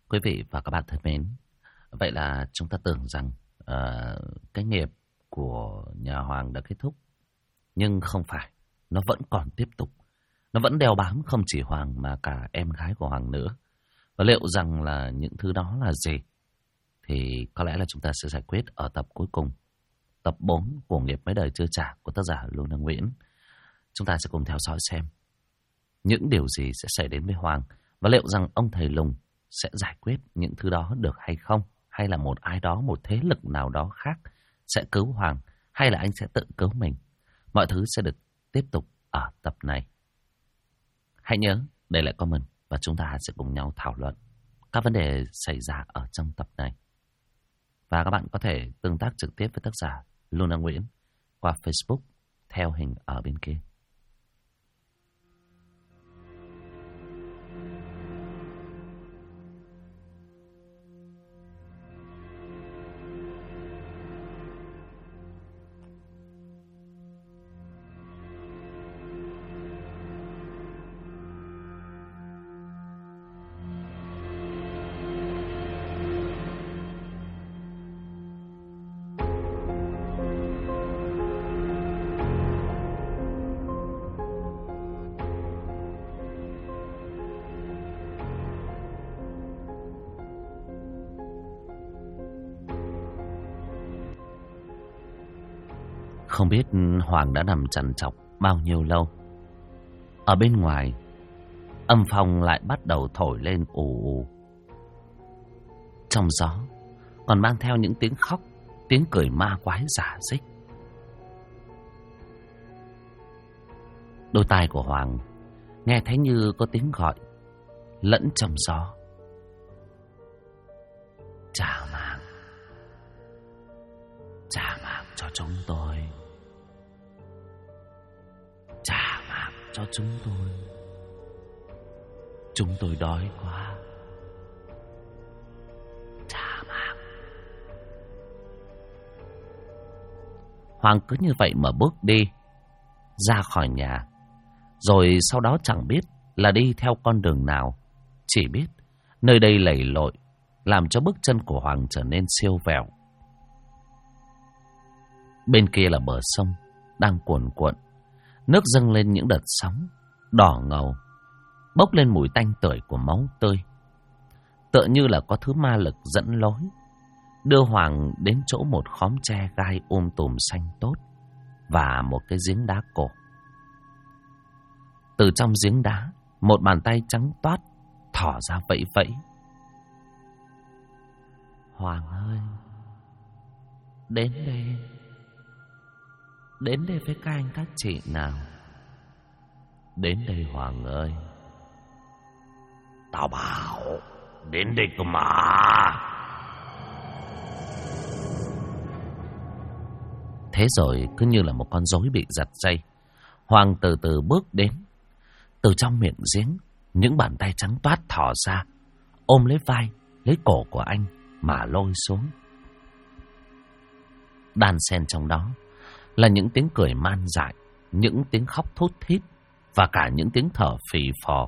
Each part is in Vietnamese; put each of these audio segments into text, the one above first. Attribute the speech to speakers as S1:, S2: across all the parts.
S1: Quý vị và các bạn thân mến, vậy là chúng ta tưởng rằng cái nghiệp của nhà Hoàng đã kết thúc. Nhưng không phải, nó vẫn còn tiếp tục. Nó vẫn đeo bám không chỉ Hoàng mà cả em gái của Hoàng nữa. Và liệu rằng là những thứ đó là gì? Thì có lẽ là chúng ta sẽ giải quyết ở tập cuối cùng. Tập 4 của Nghiệp Mấy Đời Chưa Trả của tác giả Luna Nguyễn. Chúng ta sẽ cùng theo dõi xem những điều gì sẽ xảy đến với Hoàng. Và liệu rằng ông thầy Lùng sẽ giải quyết những thứ đó được hay không? Hay là một ai đó, một thế lực nào đó khác sẽ cứu Hoàng? Hay là anh sẽ tự cứu mình? Mọi thứ sẽ được tiếp tục ở tập này. Hãy nhớ để lại comment và chúng ta sẽ cùng nhau thảo luận các vấn đề xảy ra ở trong tập này. Và các bạn có thể tương tác trực tiếp với tác giả Luna Nguyễn qua Facebook theo hình ở bên kia. Không biết Hoàng đã nằm trằn trọc bao nhiêu lâu. Ở bên ngoài, âm phong lại bắt đầu thổi lên ù ù. Trong gió còn mang theo những tiếng khóc, tiếng cười ma quái rả rích. Đôi tai của Hoàng nghe thấy như có tiếng gọi lẫn trong gió. Trả mạng cho chúng tôi. Trả mạng cho chúng tôi. Chúng tôi đói quá. Trả mạng. Hoàng cứ như vậy mà bước đi ra khỏi nhà. Rồi sau đó chẳng biết là đi theo con đường nào. Chỉ biết nơi đây lầy lội, làm cho bước chân của Hoàng trở nên siêu vẹo. Bên kia là bờ sông đang cuồn cuộn, nước dâng lên những đợt sóng đỏ ngầu, bốc lên mùi tanh tưởi của máu tươi. Tựa như là có thứ ma lực dẫn lối, đưa Hoàng đến chỗ một khóm tre gai tùm xanh tốt và một cái giếng đá cổ. Từ trong giếng đá, một bàn tay trắng toát thỏ ra vẫy vẫy. Hoàng ơi, đến đây. Đến đây với các anh các chị nào. Đến đây Hoàng ơi. Tao bảo đến đây cơ mà. Thế rồi cứ như là một con rối bị giật dây, Hoàng từ từ bước đến. Từ trong miệng giếng, những bàn tay trắng toát thò ra, ôm lấy vai, lấy cổ của anh mà lôi xuống. Đan xen trong đó là những tiếng cười man dại, những tiếng khóc thút thít và cả những tiếng thở phì phò.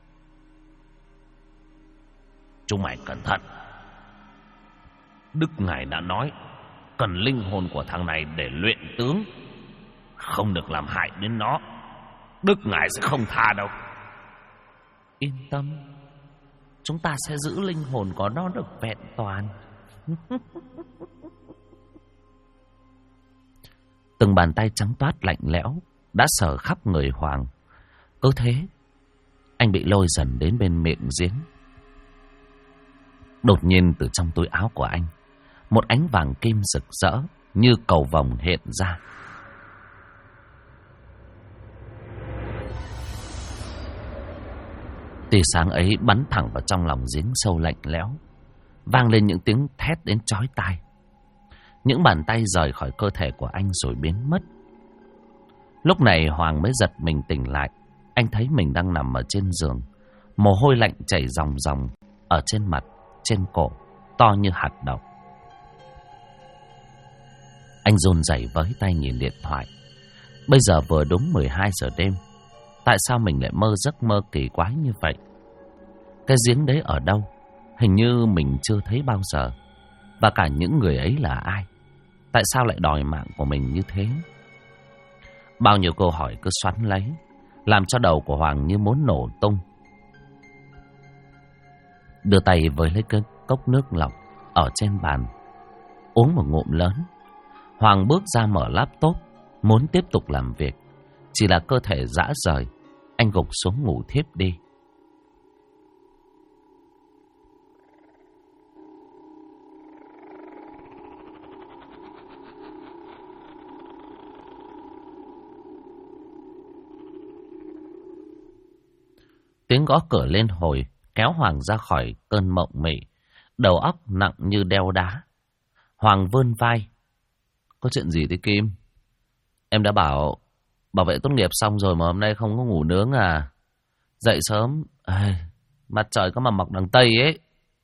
S1: Chúng mày cẩn thận. Đức Ngài đã nói cần linh hồn của thằng này để luyện tướng, không được làm hại đến nó. Đức Ngài sẽ không tha đâu. Yên tâm, chúng ta sẽ giữ linh hồn của nó được vẹn toàn. Từng bàn tay trắng toát lạnh lẽo đã sờ khắp người Hoàng. Cứ thế, anh bị lôi dần đến bên miệng giếng. Đột nhiên từ trong túi áo của anh, một ánh vàng kim rực rỡ như cầu vồng hiện ra. Tia sáng ấy bắn thẳng vào trong lòng giếng sâu lạnh lẽo, vang lên những tiếng thét đến chói tai. Những bàn tay rời khỏi cơ thể của anh rồi biến mất. Lúc này Hoàng mới giật mình tỉnh lại. Anh thấy mình đang nằm ở trên giường, mồ hôi lạnh chảy ròng ròng ở trên mặt, trên cổ, to như hạt đậu. Anh run rẩy với tay nhìn điện thoại. Bây giờ vừa đúng 12 giờ đêm. Tại sao mình lại mơ giấc mơ kỳ quái như vậy? Cái giếng đấy ở đâu? hình như mình chưa thấy bao giờ. Và cả những người ấy là ai? Tại sao lại đòi mạng của mình như thế? Bao nhiêu câu hỏi cứ xoắn lấy, làm cho đầu của Hoàng như muốn nổ tung. Đưa tay với lấy cái cốc nước lọc ở trên bàn, uống một ngụm lớn. Hoàng bước ra mở laptop, muốn tiếp tục làm việc. Chỉ là cơ thể rã rời, anh gục xuống ngủ thiếp đi. Tiếng gõ cửa lên hồi, kéo Hoàng ra khỏi cơn mộng mị, đầu óc nặng như đeo đá. Hoàng vươn vai. Có chuyện gì thế Kim? Em đã bảo vệ tốt nghiệp xong rồi mà hôm nay không có ngủ nướng à? Dậy sớm, mặt trời có mà mọc đằng Tây ấy.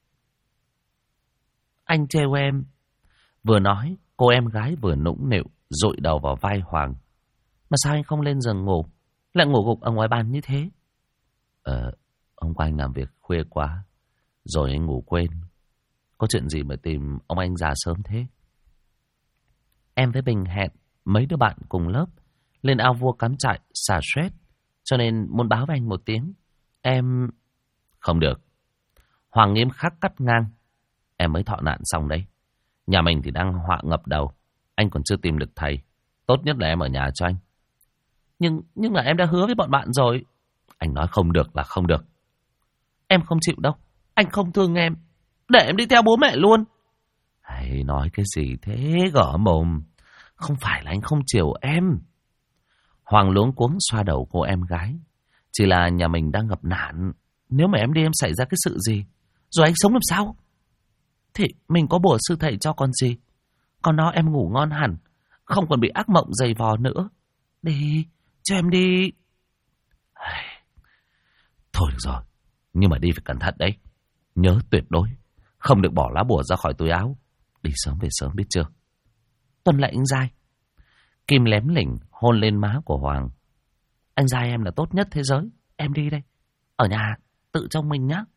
S1: Anh trêu em. Vừa nói, cô em gái vừa nũng nịu, dụi đầu vào vai Hoàng. Mà sao anh không lên giường ngủ, lại ngủ gục ở ngoài bàn như thế? Hôm qua anh làm việc khuya quá, rồi anh ngủ quên. Có chuyện gì mà tìm ông anh già sớm thế? Em với Bình hẹn mấy đứa bạn cùng lớp lên ao vua cắm trại xả stress, cho nên muốn báo với anh một tiếng. Em... Không được. Hoàng nghiêm khắc cắt ngang. Em mới thọ nạn xong đấy. Nhà mình thì đang họa ngập đầu, anh còn chưa tìm được thầy. Tốt nhất là em ở nhà cho anh. Nhưng mà em đã hứa với bọn bạn rồi. Anh nói không được là không được. Em không chịu đâu. Anh không thương em. Để em đi theo bố mẹ luôn. Hay nói cái gì thế gõ mồm. Không phải là anh không chiều em. Hoàng luống cuống xoa đầu cô em gái. Chỉ là nhà mình đang gặp nạn. Nếu mà em đi em xảy ra cái sự gì, rồi anh sống làm sao? Thì mình có bùa sư thầy cho con gì. Còn nó em ngủ ngon hẳn, không còn bị ác mộng dày vò nữa. Đi, cho em đi. Thôi được rồi, nhưng mà đi phải cẩn thận đấy. Nhớ tuyệt đối không được bỏ lá bùa ra khỏi túi áo. Đi sớm về sớm biết chưa? Tuân lệnh anh Giai. Kim lém lỉnh hôn lên má của Hoàng. Anh Giai em là tốt nhất thế giới. Em đi đây. Ở nhà tự trông mình nhá.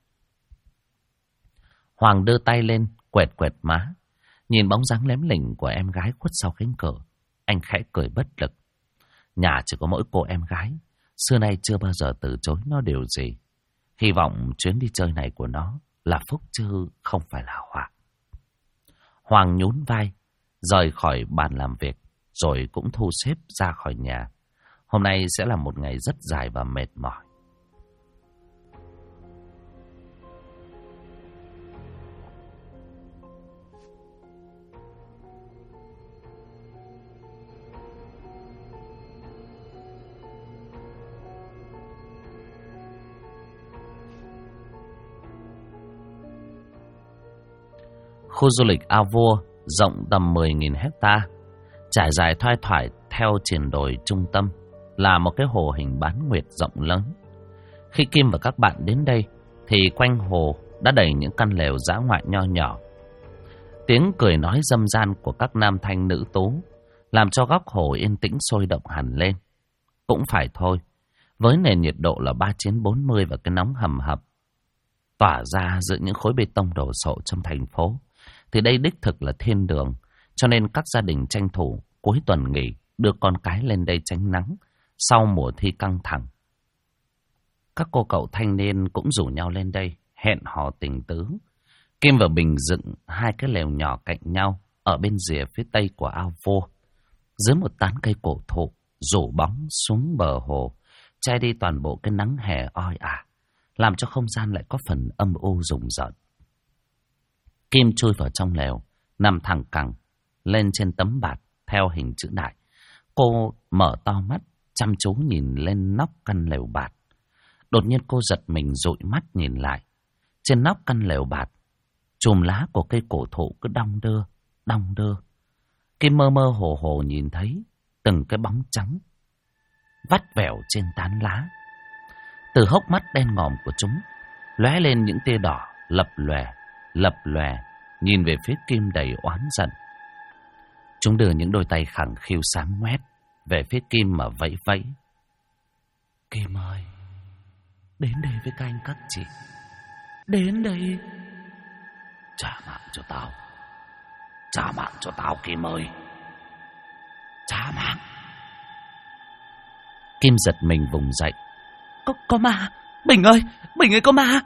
S1: Hoàng đưa tay lên quẹt quẹt má. Nhìn bóng dáng lém lỉnh của em gái khuất sau cánh cửa, anh khẽ cười bất lực. Nhà chỉ có mỗi cô em gái, xưa nay chưa bao giờ từ chối nó điều gì. Hy vọng chuyến đi chơi này của nó là phúc chứ không phải là họa. Hoàng nhún vai, rời khỏi bàn làm việc, rồi cũng thu xếp ra khỏi nhà. Hôm nay sẽ là một ngày rất dài và mệt mỏi. Khu du lịch Ao Vua rộng tầm 10.000 hecta, trải dài thoai thoải theo triền đồi trung tâm, là một cái hồ hình bán nguyệt rộng lớn. Khi Kim và các bạn đến đây, thì quanh hồ đã đầy những căn lều dã ngoại nho nhỏ. Tiếng cười nói râm ran của các nam thanh nữ tú làm cho góc hồ yên tĩnh sôi động hẳn lên. Cũng phải thôi, với nền nhiệt độ là 39-40 và cái nóng hầm hập tỏa ra giữa những khối bê tông đổ sộ trong thành phố, thì đây đích thực là thiên đường. Cho nên các gia đình tranh thủ cuối tuần nghỉ đưa con cái lên đây tránh nắng sau mùa thi căng thẳng. Các cô cậu thanh niên cũng rủ nhau lên đây hẹn hò tình tứ. Kim và Bình dựng hai cái lều nhỏ cạnh nhau ở bên rìa phía tây của ao Vua, dưới một tán cây cổ thụ rủ bóng xuống bờ hồ, che đi toàn bộ cái nắng hè oi ả, làm cho không gian lại có phần âm u rùng rợn. Kim chui vào trong lều, nằm thẳng cẳng lên trên tấm bạt theo hình chữ đại. Cô mở to mắt, chăm chú nhìn lên nóc căn lều bạt. Đột nhiên cô giật mình dụi mắt nhìn lại. Trên nóc căn lều bạt, chùm lá của cây cổ thụ cứ đong đưa, đong đưa. Kim mơ mơ hồ hồ nhìn thấy từng cái bóng trắng vắt vẻo trên tán lá. Từ hốc mắt đen ngòm của chúng lóe lên những tia đỏ lập lòe, nhìn về phía Kim đầy oán giận. Chúng đưa những đôi tay khẳng khiu sáng ngoét về phía Kim mà vẫy vẫy. Kim ơi, đến đây với các anh các chị. Đến đây, cho tao. Trả mạng cho tao Kim ơi. Trả mạng. Kim giật mình vùng dậy. Có ma. Bình ơi có ma.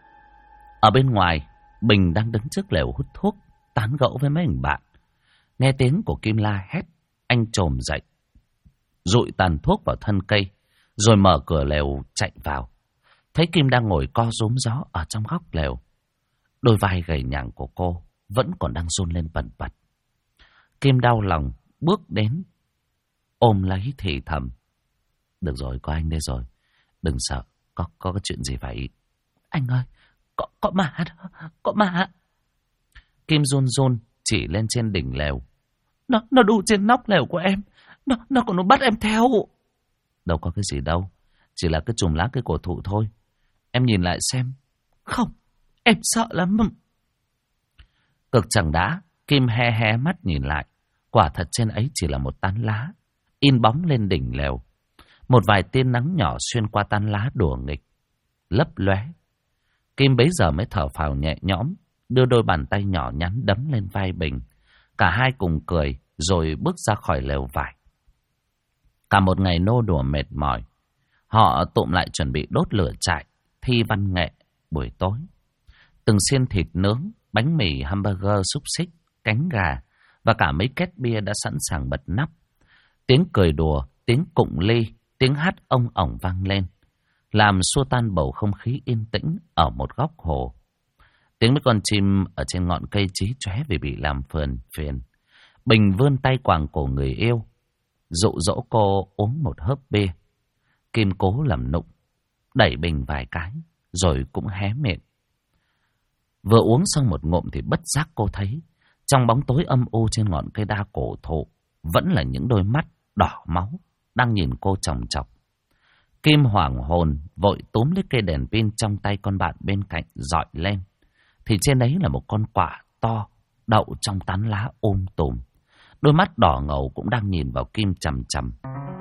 S1: Ở bên ngoài, Bình đang đứng trước lều hút thuốc, tán gẫu với mấy người bạn. Nghe tiếng của Kim la hét, anh chồm dậy, dụi tàn thuốc vào thân cây, rồi mở cửa lều chạy vào. Thấy Kim đang ngồi co rúm gió ở trong góc lều. Đôi vai gầy nhảng của cô vẫn còn đang run lên bần bật. Kim đau lòng bước đến, ôm lấy thì thầm. Được rồi, có anh đây rồi. Đừng sợ, có cái chuyện gì vậy? Anh ơi, có ma đó, có ma. Kim run run chỉ lên trên đỉnh lều. Nó đu trên nóc lều của em. Nó còn nó bắt em theo. Đâu có cái gì đâu, chỉ là cái chùm lá cây cổ thụ thôi. Em nhìn lại xem. Không, em sợ lắm. Cực chẳng đã, Kim hé mắt nhìn lại. Quả thật trên ấy chỉ là một tán lá, in bóng lên đỉnh lều. Một vài tia nắng nhỏ xuyên qua tán lá đùa nghịch, lấp lóe. Kim bấy giờ mới thở phào nhẹ nhõm, đưa đôi bàn tay nhỏ nhắn đấm lên vai Bình. Cả hai cùng cười, rồi bước ra khỏi lều vải. Cả một ngày nô đùa mệt mỏi, họ tụm lại chuẩn bị đốt lửa trại, thi văn nghệ buổi tối. Từng xiên thịt nướng, bánh mì, hamburger, xúc xích, cánh gà và cả mấy két bia đã sẵn sàng bật nắp. Tiếng cười đùa, tiếng cụng ly, tiếng hát ông ỏng vang lên, làm xua tan bầu không khí yên tĩnh ở một góc hồ. Tiếng mấy con chim ở trên ngọn cây chí chóe vì bị làm phiền. Bình vươn tay quàng cổ người yêu, dụ dỗ cô uống một hớp bia. Kim cố làm nụng, đẩy Bình vài cái, rồi cũng hé miệng. Vừa uống xong một ngụm thì bất giác cô thấy, trong bóng tối âm u trên ngọn cây đa cổ thụ, vẫn là những đôi mắt đỏ máu đang nhìn cô chòng chọc. Kim hoảng hồn vội túm lấy cây đèn pin trong tay con bạn bên cạnh dọi lên, thì trên ấy là một con quạ to đậu trong tán lá tùm. Đôi mắt đỏ ngầu cũng đang nhìn vào Kim chằm chằm.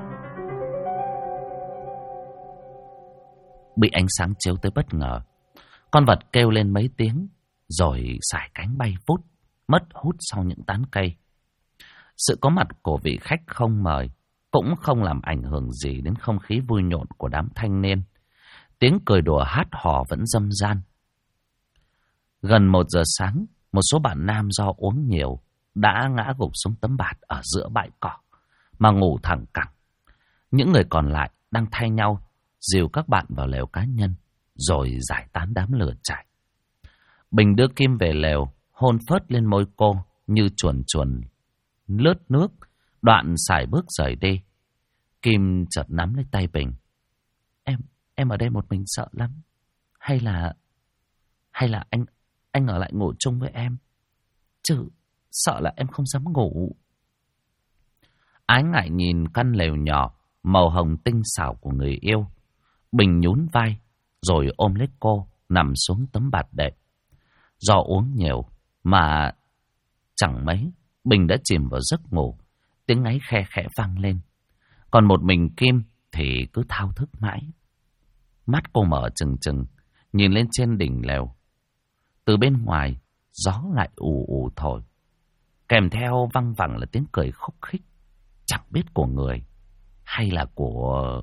S1: Bị ánh sáng chiếu tới bất ngờ, con vật kêu lên mấy tiếng, rồi sải cánh bay vút, mất hút sau những tán cây. Sự có mặt của vị khách không mời cũng không làm ảnh hưởng gì đến không khí vui nhộn của đám thanh niên. Tiếng cười đùa hát hò vẫn râm ran. Gần 1 giờ sáng, một số bạn nam do uống nhiều đã ngã gục xuống tấm bạt ở giữa bãi cỏ mà ngủ thẳng cẳng. Những người còn lại đang thay nhau dìu các bạn vào lều cá nhân, rồi giải tán đám lửa trại. Bình đưa Kim về lều, hôn phớt lên môi cô như chuồn chuồn lướt nước, đoạn sải bước rời đi. Kim chợt nắm lấy tay Bình. Em ở đây một mình sợ lắm. Hay là anh ở lại ngủ chung với em, chứ sợ là em không dám ngủ. Ái ngại nhìn căn lều nhỏ màu hồng tinh xảo của người yêu, Bình nhún vai rồi ôm lấy cô nằm xuống tấm bạt đệm. Do uống nhiều mà chẳng mấy, Bình đã chìm vào giấc ngủ. Tiếng ngáy khe khẽ vang lên. Còn một mình Kim thì cứ thao thức mãi. Mắt cô mở trừng trừng, nhìn lên trên đỉnh lều. Từ bên ngoài, gió lại ù ù thổi, kèm theo văng vẳng là tiếng cười khúc khích, chẳng biết của người hay là của...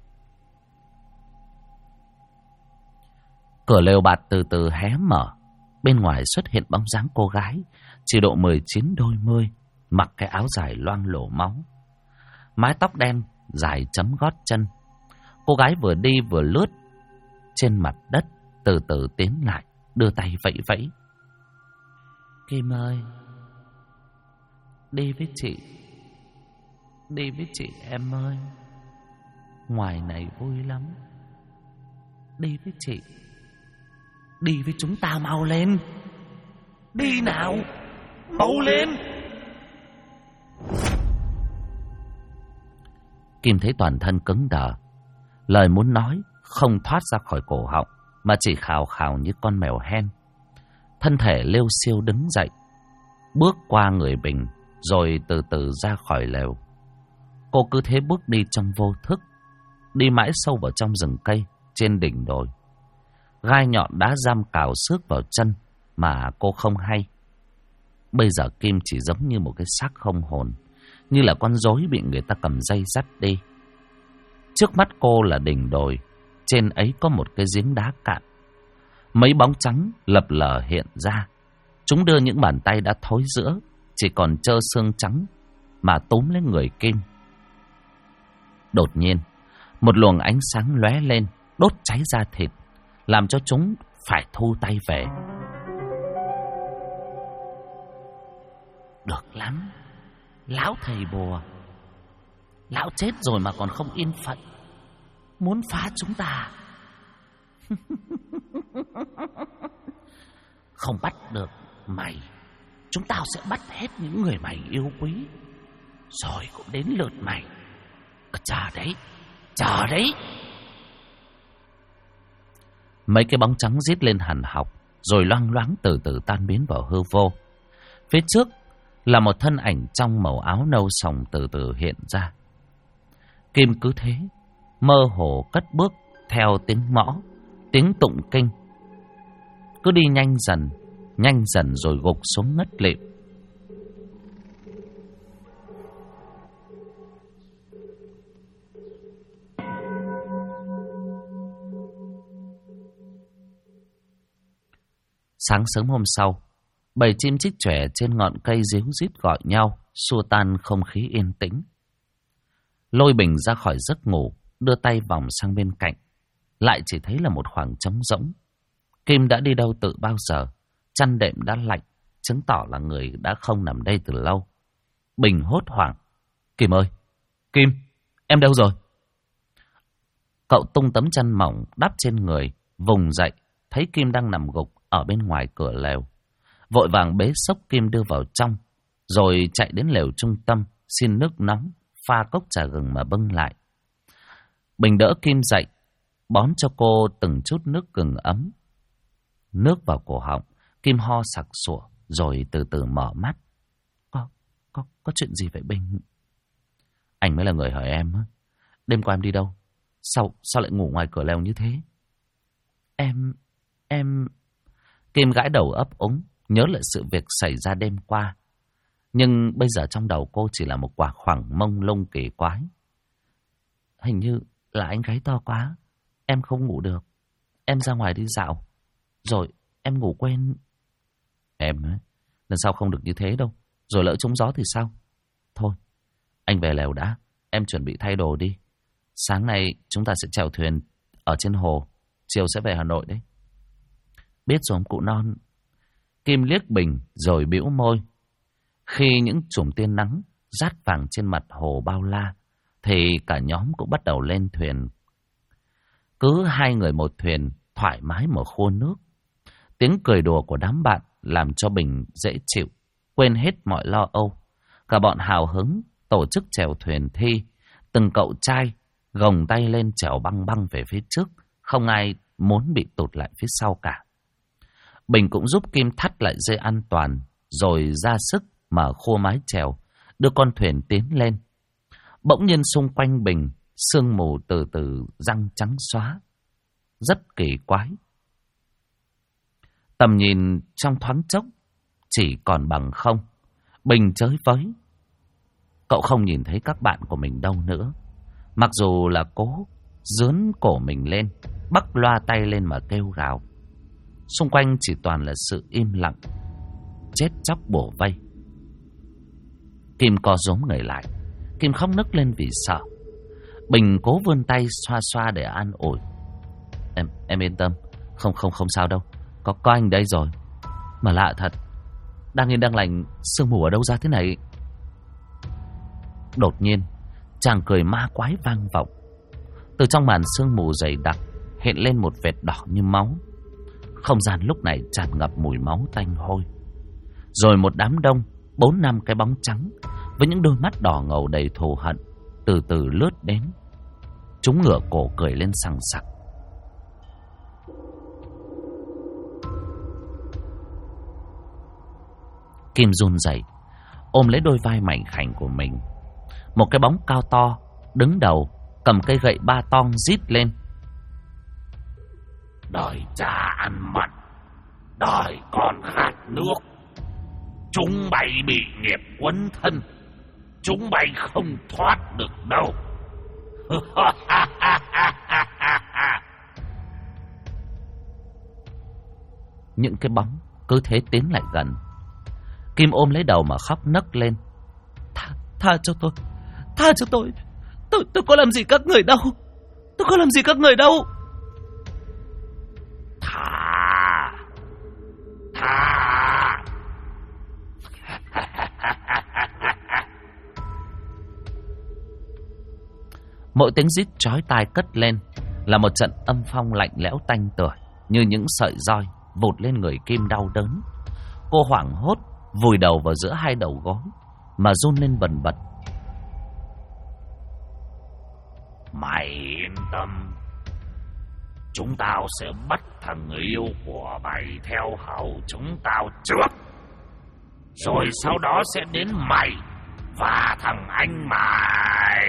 S1: Cửa lều bạt từ từ hé mở. Bên ngoài xuất hiện bóng dáng cô gái chỉ độ 19 đôi mươi, mặc cái áo dài loang lổ máu, mái tóc đen dài chấm gót chân. Cô gái vừa đi vừa lướt trên mặt đất, từ từ tiến lại, đưa tay vẫy vẫy. Kim ơi, đi với chị em ơi, ngoài này vui lắm. Đi với chị, đi với chúng ta, mau lên. Đi nào, mau lên. Kim thấy toàn thân cứng đờ, lời muốn nói không thoát ra khỏi cổ họng, mà chỉ khào khào như con mèo hen. Thân thể liêu xiêu đứng dậy, bước qua người Bình, rồi từ từ ra khỏi lều. Cô cứ thế bước đi trong vô thức, đi mãi sâu vào trong rừng cây trên đỉnh đồi. Gai nhọn đã giam cào xước vào chân mà cô không hay. Bây giờ Kim chỉ giống như một cái xác không hồn, như là con rối bị người ta cầm dây dắt đi. Trước mắt cô là đỉnh đồi, trên ấy có một cái giếng đá cạn. Mấy bóng trắng lập lờ hiện ra. Chúng đưa những bàn tay đã thối rữa, chỉ còn trơ xương trắng mà túm lấy người Kim. Đột nhiên, một luồng ánh sáng lóe lên, đốt cháy da thịt, làm cho chúng phải thu tay về. Được lắm, lão thầy bùa, lão chết rồi mà còn không yên phận, muốn phá chúng ta. Không bắt được mày, chúng tao sẽ bắt hết những người mày yêu quý, rồi cũng đến lượt mày. Chờ đấy, chờ đấy. Mấy cái bóng trắng rít lên hằn học, rồi loang loáng từ từ tan biến vào hư vô. Phía trước là một thân ảnh trong màu áo nâu sòng từ từ hiện ra. Kim cứ thế mơ hồ cất bước theo tiếng mõ, tiếng tụng kinh, cứ đi nhanh dần rồi gục xuống ngất lịm. Sáng sớm hôm sau, bầy chim chích chòe trên ngọn cây ríu rít gọi nhau, xua tan không khí yên tĩnh. Lôi Bình ra khỏi giấc ngủ, đưa tay vòng sang bên cạnh, lại chỉ thấy là một khoảng trống rỗng. Kim đã đi đâu từ bao giờ? Chăn đệm đã lạnh, chứng tỏ là người đã không nằm đây từ lâu. Bình hốt hoảng: Kim ơi, Kim, em đâu rồi? Cậu tung tấm chăn mỏng đắp trên người, vùng dậy, thấy Kim đang nằm gục ở bên ngoài cửa lều. Vội vàng bế xốc Kim đưa vào trong, rồi chạy đến lều trung tâm, xin nước nóng, pha cốc trà gừng mà bưng lại. Bình đỡ Kim dậy, bón cho cô từng chút nước gừng ấm. Nước vào cổ họng, Kim ho sặc sụa, rồi từ từ mở mắt. Có chuyện gì vậy Bình? Anh mới là người hỏi em á. Đêm qua em đi đâu? Sao lại ngủ ngoài cửa lều như thế? Em... Kim gãi đầu ấp úng, nhớ lại sự việc xảy ra đêm qua. Nhưng bây giờ trong đầu cô chỉ là một quả khoảng mông lung kỳ quái. Hình như là anh gáy to quá, em không ngủ được. Em ra ngoài đi dạo, rồi em ngủ quên. Em ấy, lần sau không được như thế đâu, rồi lỡ trúng gió thì sao? Thôi, anh về lều đã, em chuẩn bị thay đồ đi. Sáng nay chúng ta sẽ chèo thuyền ở trên hồ, chiều sẽ về Hà Nội đấy. Biết rồi ông cụ non. Kim liếc Bình rồi bĩu môi. Khi những chùm tia nắng rát vàng trên mặt hồ bao la, thì cả nhóm cũng bắt đầu lên thuyền. Cứ hai người một thuyền, thoải mái mở khô nước. Tiếng cười đùa của đám bạn làm cho Bình dễ chịu, quên hết mọi lo âu. Cả bọn hào hứng tổ chức chèo thuyền thi. Từng cậu trai gồng tay lên chèo băng băng về phía trước, không ai muốn bị tụt lại phía sau cả. Bình cũng giúp Kim thắt lại dây an toàn, rồi ra sức mở khô mái chèo, đưa con thuyền tiến lên. Bỗng nhiên xung quanh Bình, sương mù từ từ răng trắng xóa, rất kỳ quái. Tầm nhìn trong thoáng chốc chỉ còn bằng không. Bình chới với. Cậu không nhìn thấy các bạn của mình đâu nữa. Mặc dù là cố dướn cổ mình lên, bắc loa tay lên mà kêu gào. Xung quanh chỉ toàn là sự im lặng, chết chóc bủa vây. Kim co rúm người lại. Kim khóc nức lên vì sợ. Bình cố vươn tay xoa xoa để an ủi. Em yên tâm, không sao đâu. Có anh đây rồi. Mà lạ thật, đang yên đang lành, sương mù ở đâu ra thế này? Đột nhiên, chàng cười ma quái vang vọng. Từ trong màn sương mù dày đặc hiện lên một vệt đỏ như máu. Không gian lúc này tràn ngập mùi máu tanh hôi. Rồi một đám đông, 4-5 cái bóng trắng với những đôi mắt đỏ ngầu đầy thù hận từ từ lướt đến. Chúng ngửa cổ cười lên sằng sặc. Kim run rẩy, ôm lấy đôi vai mảnh khảnh của mình. Một cái bóng cao to đứng đầu, cầm cây gậy ba tong rít lên. Đời cha ăn mặn, đời con khát nước. Chúng bay bị nghiệp quấn thân, chúng bay không thoát được đâu. Những cái bóng cứ thế tiến lại gần. Kim ôm lấy đầu mà khóc nấc lên. Tha cho tôi, tha cho tôi. Tôi có làm gì các người đâu. Tôi có làm gì các người đâu. Tha. Mỗi tiếng rít chói tai cất lên là một trận âm phong lạnh lẽo tanh tưởi, như những sợi roi vụt lên người Kim đau đớn. Cô hoảng hốt vùi đầu vào giữa hai đầu gối mà run lên bần bật. Mày yên tâm, chúng tao sẽ bắt thằng người yêu của mày theo hầu chúng tao trước, rồi sau đó sẽ đến mày và thằng anh mày.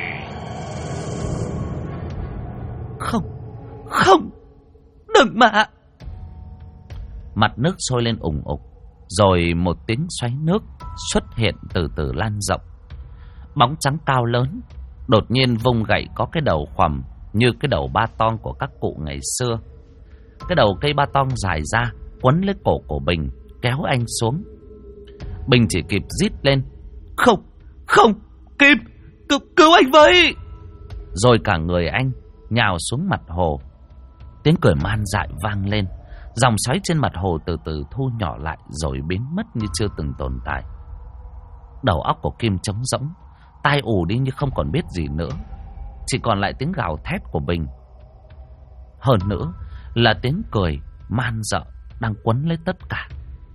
S1: Không, đừng mà. Mặt nước sôi lên ủng ục, rồi một tiếng xoáy nước xuất hiện từ từ lan rộng. Bóng trắng cao lớn đột nhiên vung gậy có cái đầu khoằm như cái đầu ba tong của các cụ ngày xưa. Cái đầu cây ba tong dài ra quấn lấy cổ của Bình, kéo anh xuống. Bình chỉ kịp rít lên: Không, Kim, cứu anh với. Rồi cả người anh nhào xuống mặt hồ. Tiếng cười man dại vang lên. Dòng xoáy trên mặt hồ từ từ thu nhỏ lại rồi biến mất như chưa từng tồn tại. Đầu óc của Kim trống rỗng, tai ù đi như không còn biết gì nữa. Chỉ còn lại tiếng gào thét của Bình. Hơn nữa là tiếng cười man dợ đang quấn lấy tất cả.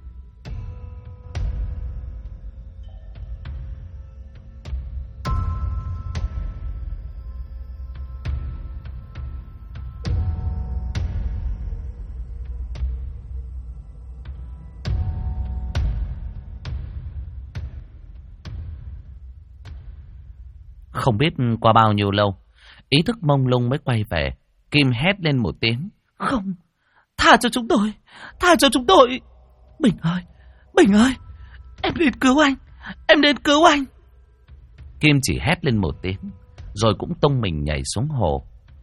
S1: Không biết qua bao nhiêu lâu, ý thức mông lung mới quay về. Kim hét lên một tiếng: Không, tha cho chúng tôi, tha cho chúng tôi. Bình ơi, em đến cứu anh. Kim chỉ hét lên một tiếng, rồi cũng tung mình nhảy xuống hồ.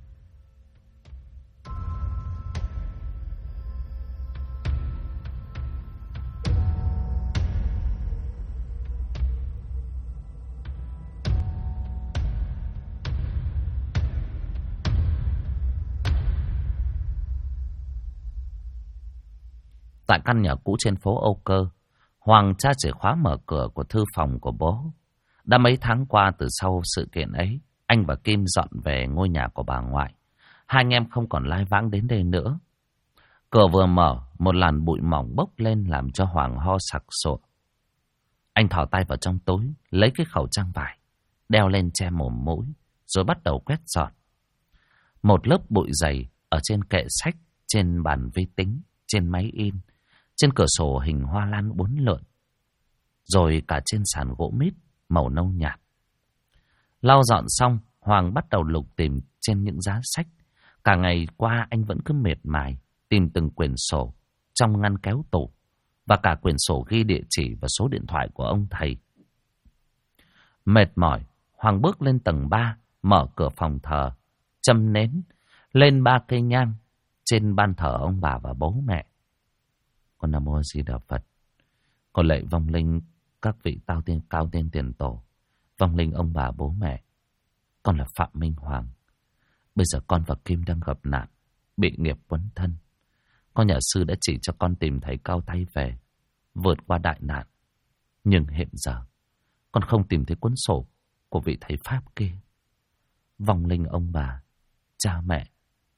S1: Tại căn nhà cũ trên phố Âu Cơ, Hoàng tra chìa khóa mở cửa của thư phòng của bố. Đã mấy tháng qua từ sau sự kiện ấy, anh và Kim dọn về ngôi nhà của bà ngoại. Hai anh em không còn lai vãng đến đây nữa. Cửa vừa mở, một làn bụi mỏng bốc lên làm cho Hoàng ho sặc sụa. Anh thò tay vào trong túi, lấy cái khẩu trang vải, đeo lên che mồm mũi, rồi bắt đầu quét dọn. Một lớp bụi dày ở trên kệ sách, trên bàn vi tính, trên máy in, trên cửa sổ hình hoa lan uốn lượn, rồi cả trên sàn gỗ mít màu nâu nhạt. Lau dọn xong, Hoàng bắt đầu lục tìm trên những giá sách. Cả ngày qua anh vẫn cứ miệt mài tìm từng quyển sổ trong ngăn kéo tủ, và cả quyển sổ ghi địa chỉ và số điện thoại của ông thầy. Mệt mỏi, Hoàng bước lên tầng 3, mở cửa phòng thờ, châm nến, lên 3 cây nhang trên ban thờ ông bà và bố mẹ. Con Nam Mô Di Đà Phật. Con lạy vong linh các vị cao tiên tiền tổ, vong linh ông bà bố mẹ. Con là Phạm Minh Hoàng. Bây giờ con và Kim đang gặp nạn, bị nghiệp quấn thân. Con nhà sư đã chỉ cho con tìm thấy Cao Tay về, vượt qua đại nạn. Nhưng hiện giờ con không tìm thấy cuốn sổ của vị thầy Pháp kia. Vong linh ông bà, cha mẹ,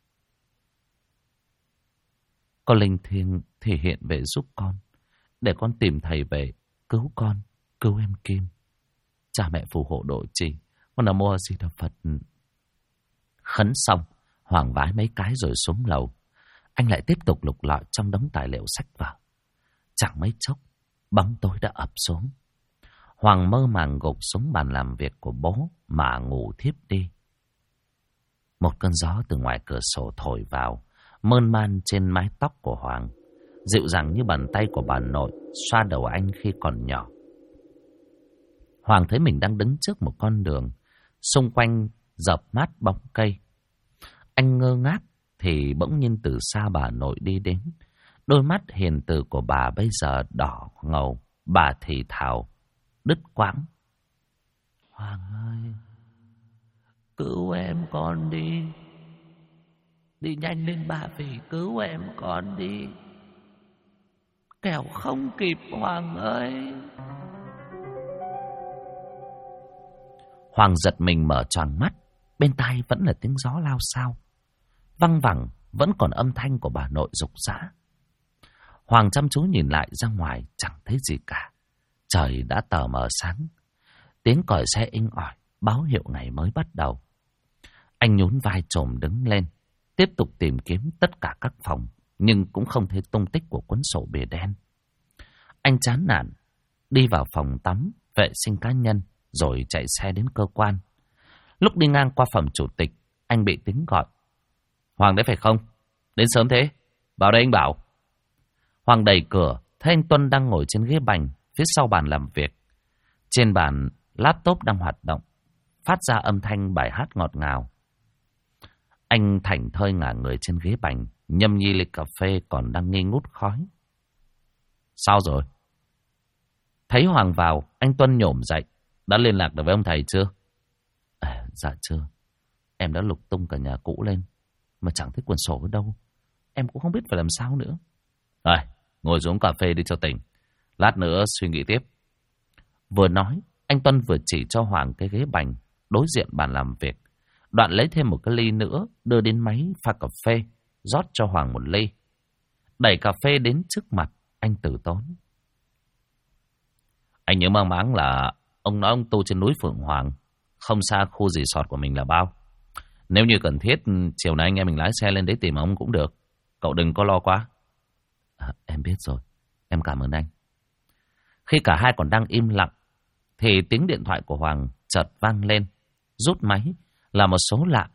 S1: con linh thiêng thể hiện về giúp con, để con tìm thầy về cứu con, cứu em Kim. Cha mẹ phù hộ độ trì. Con Nam Mô A Di Đà Phật. Khấn xong, Hoàng vái mấy cái rồi xuống lầu. Anh lại tiếp tục lục lọi trong đống tài liệu sách vở. Chẳng mấy chốc, bóng tối đã ập xuống. Hoàng mơ màng gục xuống bàn làm việc của bố mà ngủ thiếp đi. Một cơn gió từ ngoài cửa sổ thổi vào, mơn man trên mái tóc của Hoàng, dịu dàng như bàn tay của bà nội xoa đầu anh khi còn nhỏ. Hoàng thấy mình đang đứng trước một con đường, xung quanh rợp mát bóng cây. Anh ngơ ngác thì bỗng nhiên từ xa bà nội đi đến. Đôi mắt hiền từ của bà bây giờ đỏ ngầu, bà thì thào đứt quãng: Hoàng ơi, cứu em con đi. Đi nhanh lên bà vì cứu em con đi. Kẻo không kịp Hoàng ơi. Hoàng giật mình mở choàng mắt. Bên tai vẫn là tiếng gió lao xao. Văng vẳng vẫn còn âm thanh của bà nội rục rã. Hoàng chăm chú nhìn lại ra ngoài, chẳng thấy gì cả. Trời đã tờ mờ sáng. Tiếng còi xe inh ỏi báo hiệu ngày mới bắt đầu. Anh nhún vai chồm đứng lên, tiếp tục tìm kiếm tất cả các phòng, nhưng cũng không thấy tung tích của cuốn sổ bìa đen. Anh chán nản đi vào phòng tắm, vệ sinh cá nhân, rồi chạy xe đến cơ quan. Lúc đi ngang qua phòng chủ tịch, anh bị tiếng gọi: Hoàng đấy phải không? Đến sớm thế, vào đây anh bảo. Hoàng đẩy cửa, thấy anh Tuân đang ngồi trên ghế bành phía sau bàn làm việc. Trên bàn, laptop đang hoạt động, phát ra âm thanh bài hát ngọt ngào. Anh thảnh thơi ngả người trên ghế bành, nhâm nhi ly cà phê còn đang nghi ngút khói. Sao rồi? Thấy Hoàng vào, anh Tuân nhổm dậy: Đã liên lạc được với ông thầy chưa? Dạ chưa. Em đã lục tung cả nhà cũ lên, mà chẳng thấy quyển sổ ở đâu. Em cũng không biết phải làm sao nữa. Rồi, ngồi xuống cà phê đi cho tỉnh. Lát nữa suy nghĩ tiếp. Vừa nói, anh Tuân vừa chỉ cho Hoàng cái ghế bành đối diện bàn làm việc. Đoạn lấy thêm một cái ly nữa, đưa đến máy pha cà phê, rót cho Hoàng một ly. Đẩy cà phê đến trước mặt, anh từ tốn: Anh nhớ mang máng là ông nói ông tu trên núi Phượng Hoàng, không xa khu resort của mình là bao. Nếu như cần thiết, chiều nay anh em mình lái xe lên đấy tìm ông cũng được. Cậu đừng có lo quá. Em biết rồi, em cảm ơn anh. Khi cả hai còn đang im lặng, thì tiếng điện thoại của Hoàng chợt vang lên. Rút máy là một số lạ.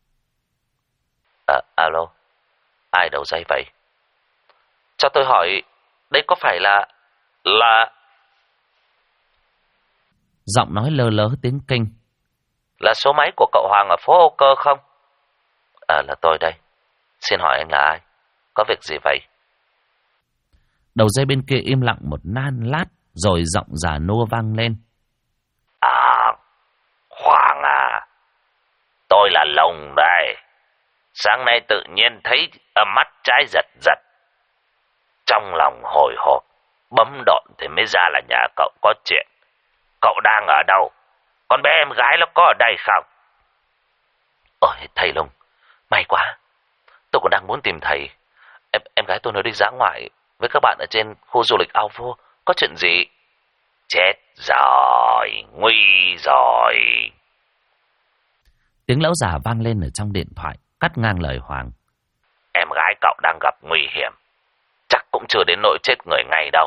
S1: Alo, ai đầu dây vậy? Cho tôi hỏi, đây có phải là... Giọng nói lơ lớ tiếng Kinh. Là số máy của cậu Hoàng ở phố Âu Cơ không? Là tôi đây. Xin hỏi anh là ai? Có việc gì vậy? Đầu dây bên kia im lặng một nan lát, rồi giọng già nua vang lên. Hoàng à, tôi là Lồng đây. Sáng nay tự nhiên thấy mắt trái giật giật. Trong lòng hồi hộp, bấm độn thì mới ra là nhà cậu có chuyện. Cậu đang ở đâu? Con bé em gái nó có ở đây không? Ôi thầy Lùng, may quá. Tôi còn đang muốn tìm thầy. Em gái tôi nói đi dã ngoại với các bạn ở trên khu du lịch Ao Vua. Có chuyện gì? Chết rồi, nguy rồi. Tiếng lão già vang lên ở trong điện thoại, cắt ngang lời Hoàng. Em gái cậu đang gặp nguy hiểm. Chắc cũng chưa đến nỗi chết người ngay đâu.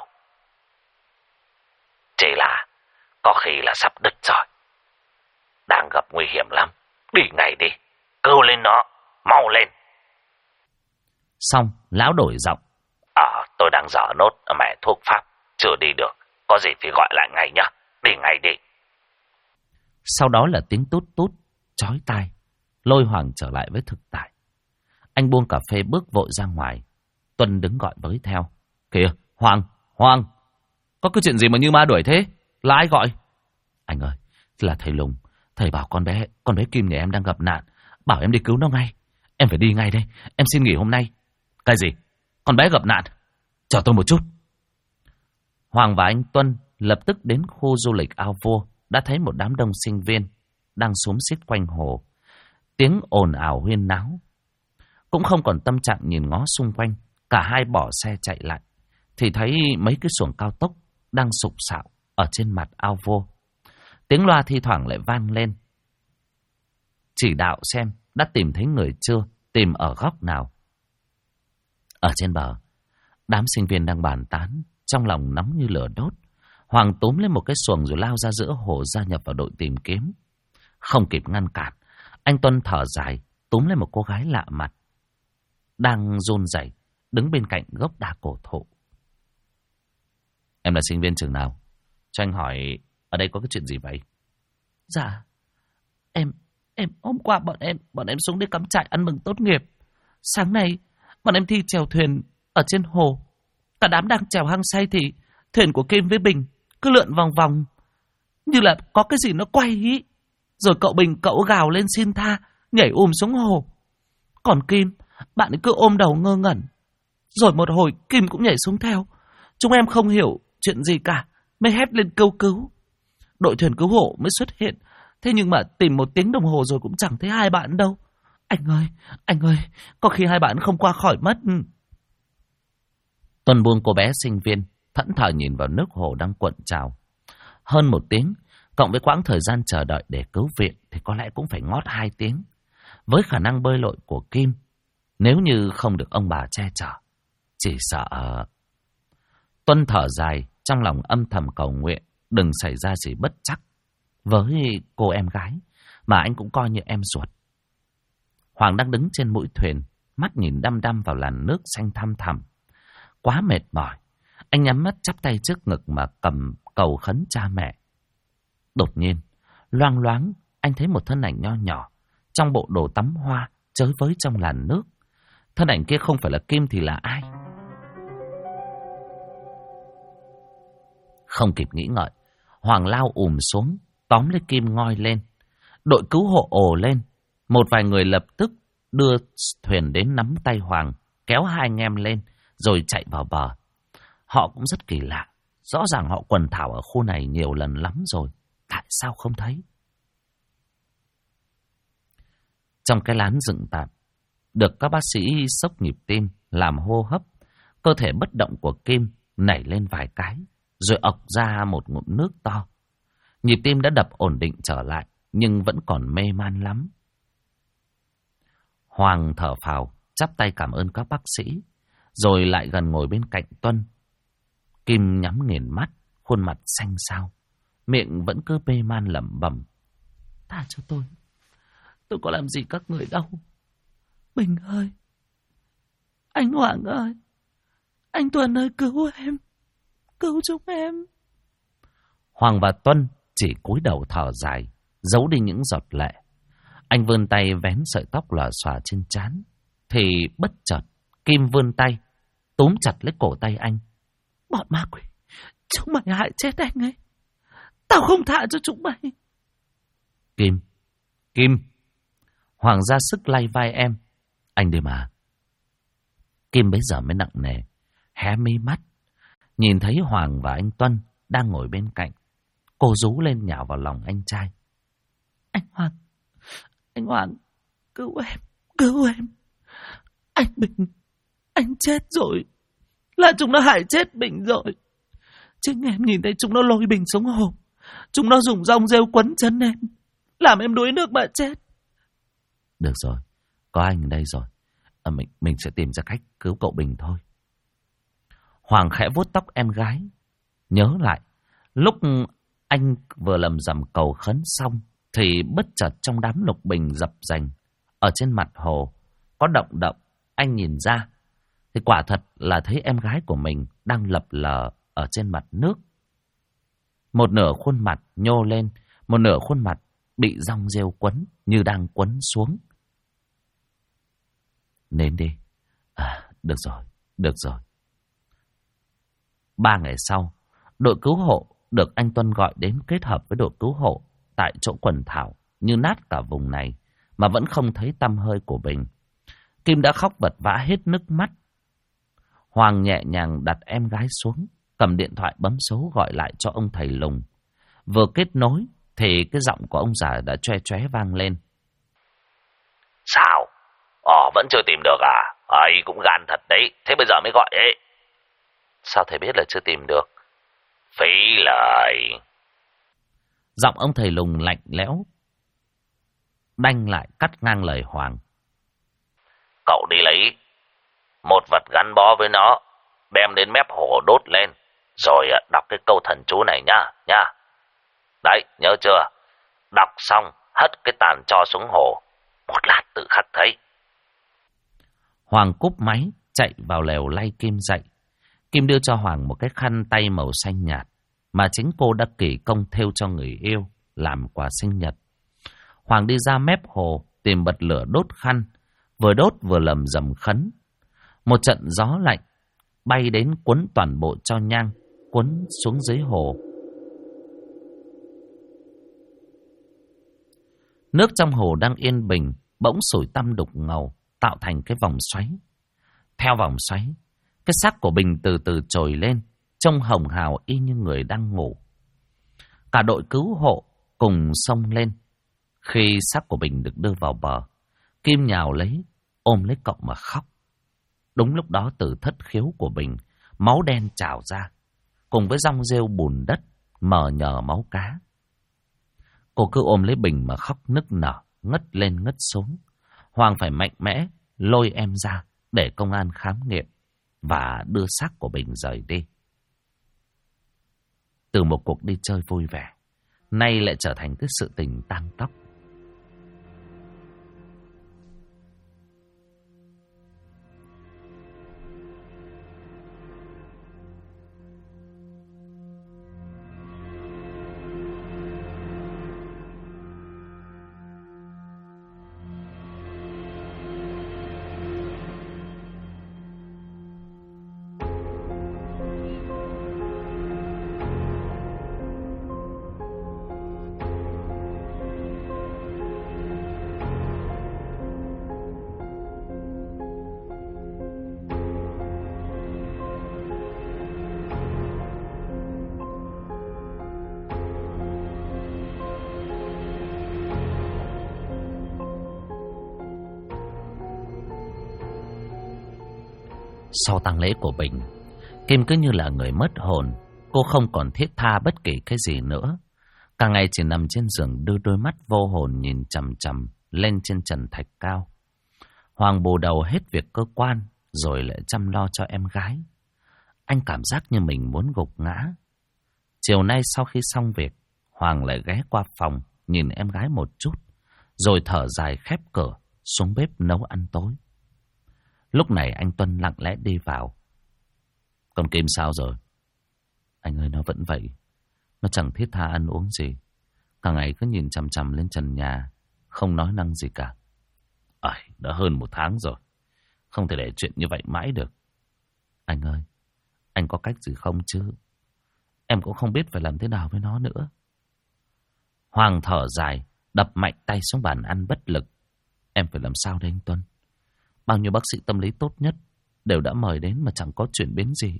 S1: Chỉ là có khi là sắp đứt rồi. Đang gặp nguy hiểm lắm. Đi ngay đi. Kêu lên nó. Mau lên. Xong, lão đổi giọng. Tôi đang dở nốt ở mẹ thuốc pháp. Chưa đi được. Có gì thì gọi lại ngay nhá. Đi ngay đi. Sau đó là tiếng tút tút, chói tai, lôi Hoàng trở lại với thực tại. Anh buông cà phê bước vội ra ngoài. Tuân đứng gọi với theo. Kìa, Hoàng. Có cái chuyện gì mà như ma đuổi thế? Là ai gọi? Anh ơi, là thầy Lùng. Thầy bảo con bé Kim nhà em đang gặp nạn. Bảo em đi cứu nó ngay. Em phải đi ngay đây. Em xin nghỉ hôm nay. Cái gì? Con bé gặp nạn? Chờ tôi một chút. Hoàng và anh Tuân lập tức đến khu du lịch Ao Vua. Đã thấy một đám đông sinh viên đang xúm xít quanh hồ. Tiếng ồn ào huyên náo. Cũng không còn tâm trạng nhìn ngó xung quanh. Cả hai bỏ xe chạy lại. Thì thấy mấy cái xuồng cao tốc đang sục sạo ở trên mặt Ao Vua. Tiếng loa thi thoảng lại vang lên, chỉ đạo xem đã tìm thấy người chưa, tìm ở góc nào. Ở trên bờ, đám sinh viên đang bàn tán, trong lòng nóng như lửa đốt. Hoàng túm lên một cái xuồng rồi lao ra giữa hồ, gia nhập vào đội tìm kiếm. Không kịp ngăn cản, anh Tuân thở dài túm lên một cô gái lạ mặt đang run rẩy đứng bên cạnh gốc đa cổ thụ. Em là sinh viên trường nào? Cho anh hỏi, ở đây có cái chuyện gì vậy?
S2: Dạ, em hôm qua bọn em xuống đi cắm trại ăn mừng tốt nghiệp. Sáng nay bọn em thi chèo thuyền ở trên hồ. Cả đám đang chèo hăng say thì thuyền của Kim với Bình cứ lượn vòng vòng như là có cái gì nó quay ý. Rồi cậu Bình cậu gào lên xin tha, nhảy xuống hồ. Còn Kim, bạn ấy cứ ôm đầu ngơ ngẩn. Rồi một hồi Kim cũng nhảy xuống theo. Chúng em không hiểu chuyện gì cả, mới hét lên kêu cứu. Đội thuyền cứu hộ mới xuất hiện. Thế nhưng mà tìm 1 tiếng đồng hồ rồi cũng chẳng thấy hai bạn đâu. Anh ơi, có khi hai bạn không qua khỏi mất.
S1: Tuân buông cô bé sinh viên, thẫn thờ nhìn vào nước hồ đang cuộn trào. Hơn 1 tiếng, cộng với quãng thời gian chờ đợi để cứu viện thì có lẽ cũng phải ngót 2 tiếng. Với khả năng bơi lội của Kim, nếu như không được ông bà che chở, chỉ sợ... Tuân thở dài, trong lòng âm thầm cầu nguyện đừng xảy ra gì bất trắc với cô em gái mà anh cũng coi như em ruột. Hoàng đang đứng trên mũi thuyền, mắt nhìn đăm đăm vào làn nước xanh thăm thẳm. Quá mệt mỏi, anh nhắm mắt chắp tay trước ngực mà cầm cầu khấn cha mẹ. Đột nhiên, loang loáng, anh thấy một thân ảnh nho nhỏ trong bộ đồ tắm hoa chới với trong làn nước. Thân ảnh kia không phải là Kim thì là ai? Không kịp nghĩ ngợi, Hoàng lao xuống, tóm lấy Kim ngoi lên. Đội cứu hộ ồ lên. Một vài người lập tức đưa thuyền đến nắm tay Hoàng, kéo hai anh em lên, rồi chạy vào bờ. Họ cũng rất kỳ lạ. Rõ ràng họ quần thảo ở khu này nhiều lần lắm rồi. Tại sao không thấy? Trong cái lán dựng tạm, được các bác sĩ sốc nhịp tim, làm hô hấp, cơ thể bất động của Kim nảy lên vài cái, rồi ọc ra một ngụm nước to. Nhịp tim đã đập ổn định trở lại, nhưng vẫn còn mê man lắm. Hoàng thở phào, chắp tay cảm ơn các bác sĩ, rồi lại gần ngồi bên cạnh Tuân. Kim nhắm nghiền mắt, khuôn mặt xanh xao, miệng vẫn cứ mê man lẩm bẩm:
S2: Tha cho tôi có làm gì các người đâu. Bình ơi, anh Hoàng ơi, anh Tuân ơi, cứu em, cứu chúng em.
S1: Hoàng và Tuân chỉ cúi đầu thở dài, giấu đi những giọt lệ. Anh vươn tay vén sợi tóc lòa xòa trên trán, thì bất chợt Kim vươn tay túm chặt lấy cổ tay anh.
S2: Bọn ma quỷ, chúng mày hại chết anh ấy. Tao không tha cho chúng mày.
S1: Kim. Hoàng ra sức lay vai em. Anh đi mà. Kim bấy giờ mới nặng nề hé mi mắt, nhìn thấy Hoàng và anh Tuân đang ngồi bên cạnh. Cô rú lên nhào vào lòng anh trai.
S2: Anh Hoàng, cứu em. Anh Bình, anh chết rồi. Là chúng nó hại chết Bình rồi. Chính em nhìn thấy chúng nó lôi Bình xuống hồ. Chúng nó dùng rong rêu quấn chân em, làm em đuối nước mà chết.
S1: Được rồi, có anh ở đây rồi. Mình sẽ tìm ra cách cứu cậu Bình thôi. Hoàng khẽ vuốt tóc em gái, nhớ lại lúc anh vừa lầm rầm cầu khấn xong thì bất chợt trong đám lục bình dập dành ở trên mặt hồ có động. Anh nhìn ra thì quả thật là thấy em gái của mình đang lập lờ ở trên mặt nước. Một nửa khuôn mặt nhô lên, một nửa khuôn mặt bị rong rêu quấn như đang quấn xuống. Nên đi. Được rồi. 3 ngày sau, đội cứu hộ được anh Tuân gọi đến kết hợp với đội cứu hộ tại chỗ quần thảo như nát cả vùng này mà vẫn không thấy tăm hơi của Bình. Kim đã khóc vật vã hết nước mắt. Hoàng nhẹ nhàng đặt em gái xuống, cầm điện thoại bấm số gọi lại cho ông thầy Lùng. Vừa kết nối thì cái giọng của ông già đã choe choé vang lên.
S3: Sao? Vẫn chưa tìm được à? Ấy cũng gan thật đấy, thế bây giờ mới gọi ấy.
S1: Sao thầy biết là chưa tìm được?
S3: Phí lời.
S1: Giọng ông thầy Lùng lạnh lẽo, đanh lại cắt ngang lời Hoàng.
S3: Cậu đi lấy một vật gắn bó với nó, đem đến mép hồ đốt lên, rồi đọc cái câu thần chú này nha. Đấy, nhớ chưa? Đọc xong, hất cái tàn tro xuống hồ. Một lát tự khắc thấy.
S1: Hoàng cúp máy, chạy vào lều lay Kim dậy. Kim đưa cho Hoàng một cái khăn tay màu xanh nhạt mà chính cô đã kỳ công thêu cho người yêu làm quà sinh nhật. Hoàng đi ra mép hồ tìm bật lửa đốt khăn, vừa đốt vừa lầm rầm khấn. Một trận gió lạnh bay đến cuốn toàn bộ tro nhang, cuốn xuống dưới hồ. Nước trong hồ đang yên bình, bỗng sủi tăm đục ngầu, tạo thành cái vòng xoáy. Theo vòng xoáy, cái xác của Bình từ từ trồi lên, trông hồng hào y như người đang ngủ. Cả đội cứu hộ cùng xông lên. Khi xác của Bình được đưa vào bờ, Kim nhào lấy, ôm lấy cậu mà khóc. Đúng lúc đó từ thất khiếu của Bình, máu đen trào ra, cùng với rong rêu bùn đất, mờ nhờ máu cá. Cô cứ ôm lấy Bình mà khóc nức nở, ngất lên ngất xuống. Hoàng phải mạnh mẽ lôi em ra để công an khám nghiệm và đưa xác của Bình rời đi. Từ một cuộc đi chơi vui vẻ, nay lại trở thành cái sự tình tang tóc. Sau tang lễ của Bình, Kim cứ như là người mất hồn. Cô không còn thiết tha bất kỳ cái gì nữa. Cả ngày chỉ nằm trên giường đưa đôi mắt vô hồn nhìn chằm chằm lên trên trần thạch cao. Hoàng bù đầu hết việc cơ quan rồi lại chăm lo cho em gái. Anh cảm giác như mình muốn gục ngã. Chiều nay sau khi xong việc, Hoàng lại ghé qua phòng nhìn em gái một chút, rồi thở dài khép cửa xuống bếp nấu ăn tối. Lúc này anh Tuân lặng lẽ đi vào. Con Kim sao rồi? Anh ơi, nó vẫn vậy. Nó chẳng thiết tha ăn uống gì. Cả ngày cứ nhìn chằm chằm lên trần nhà, không nói năng gì cả. Đã hơn 1 tháng rồi. Không thể để chuyện như vậy mãi được. Anh ơi, anh có cách gì không chứ? Em cũng không biết phải làm thế nào với nó nữa. Hoàng thở dài, đập mạnh tay xuống bàn ăn bất lực. Em phải làm sao đây anh Tuân? Bao nhiêu bác sĩ tâm lý tốt nhất đều đã mời đến mà chẳng có chuyển biến gì.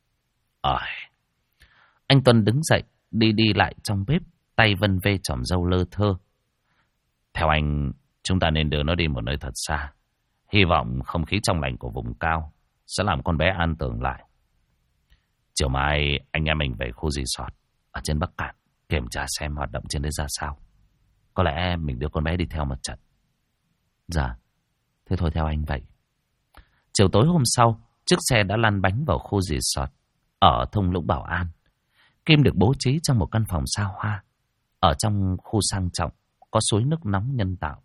S1: Anh Tuân đứng dậy, đi lại trong bếp, tay vân vê chòm râu lơ thơ. Theo anh, chúng ta nên đưa nó đi một nơi thật xa. Hy vọng không khí trong lành của vùng cao sẽ làm con bé an tưởng lại. Chiều mai anh em mình về khu resort ở trên Bắc Cạn kiểm tra xem hoạt động trên đấy ra sao. Có lẽ mình đưa con bé đi theo một trận. Dạ, thế thôi theo anh vậy. Chiều tối hôm sau, chiếc xe đã lăn bánh vào khu resort ở thung lũng Bảo An. Kim được bố trí trong một căn phòng xa hoa. Ở trong khu sang trọng, có suối nước nóng nhân tạo.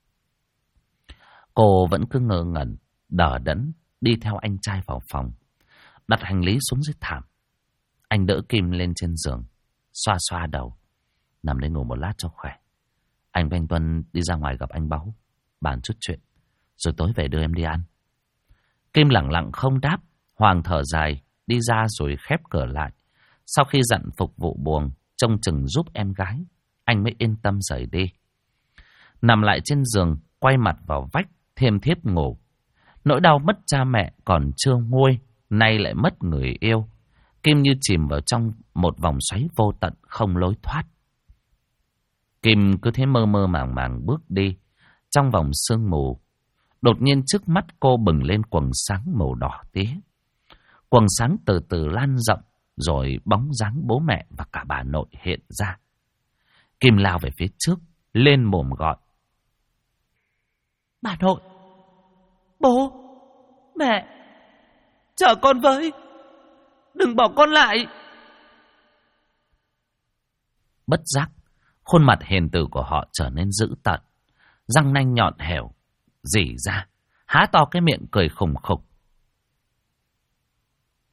S1: Cô vẫn cứ ngơ ngẩn, đờ đẫn đi theo anh trai vào phòng, đặt hành lý xuống dưới thảm. Anh đỡ Kim lên trên giường, xoa xoa đầu, nằm lên ngủ một lát cho khỏe. Anh và anh Tuân đi ra ngoài gặp anh Báu, bàn chút chuyện, rồi tối về đưa em đi ăn. Kim lẳng lặng không đáp. Hoàng thở dài, đi ra rồi khép cửa lại. Sau khi dặn phục vụ buồng trông chừng giúp em gái, anh mới yên tâm rời đi. Nằm lại trên giường, quay mặt vào vách, thêm thiếp ngủ. Nỗi đau mất cha mẹ còn chưa nguôi, nay lại mất người yêu. Kim như chìm vào trong một vòng xoáy vô tận không lối thoát. Kim cứ thế mơ mơ màng màng bước đi trong vòng sương mù. Đột nhiên trước mắt cô bừng lên quầng sáng màu đỏ tía. Quầng sáng từ từ lan rộng, rồi bóng dáng bố mẹ và cả bà nội hiện ra. Kim lao về phía trước, lên mồm gọi.
S2: Bà nội, bố, mẹ, chờ con với, đừng bỏ con lại.
S1: Bất giác, khuôn mặt hiền từ của họ trở nên dữ tợn, răng nanh nhọn hẻo rỉ ra, há to cái miệng cười khùng khục.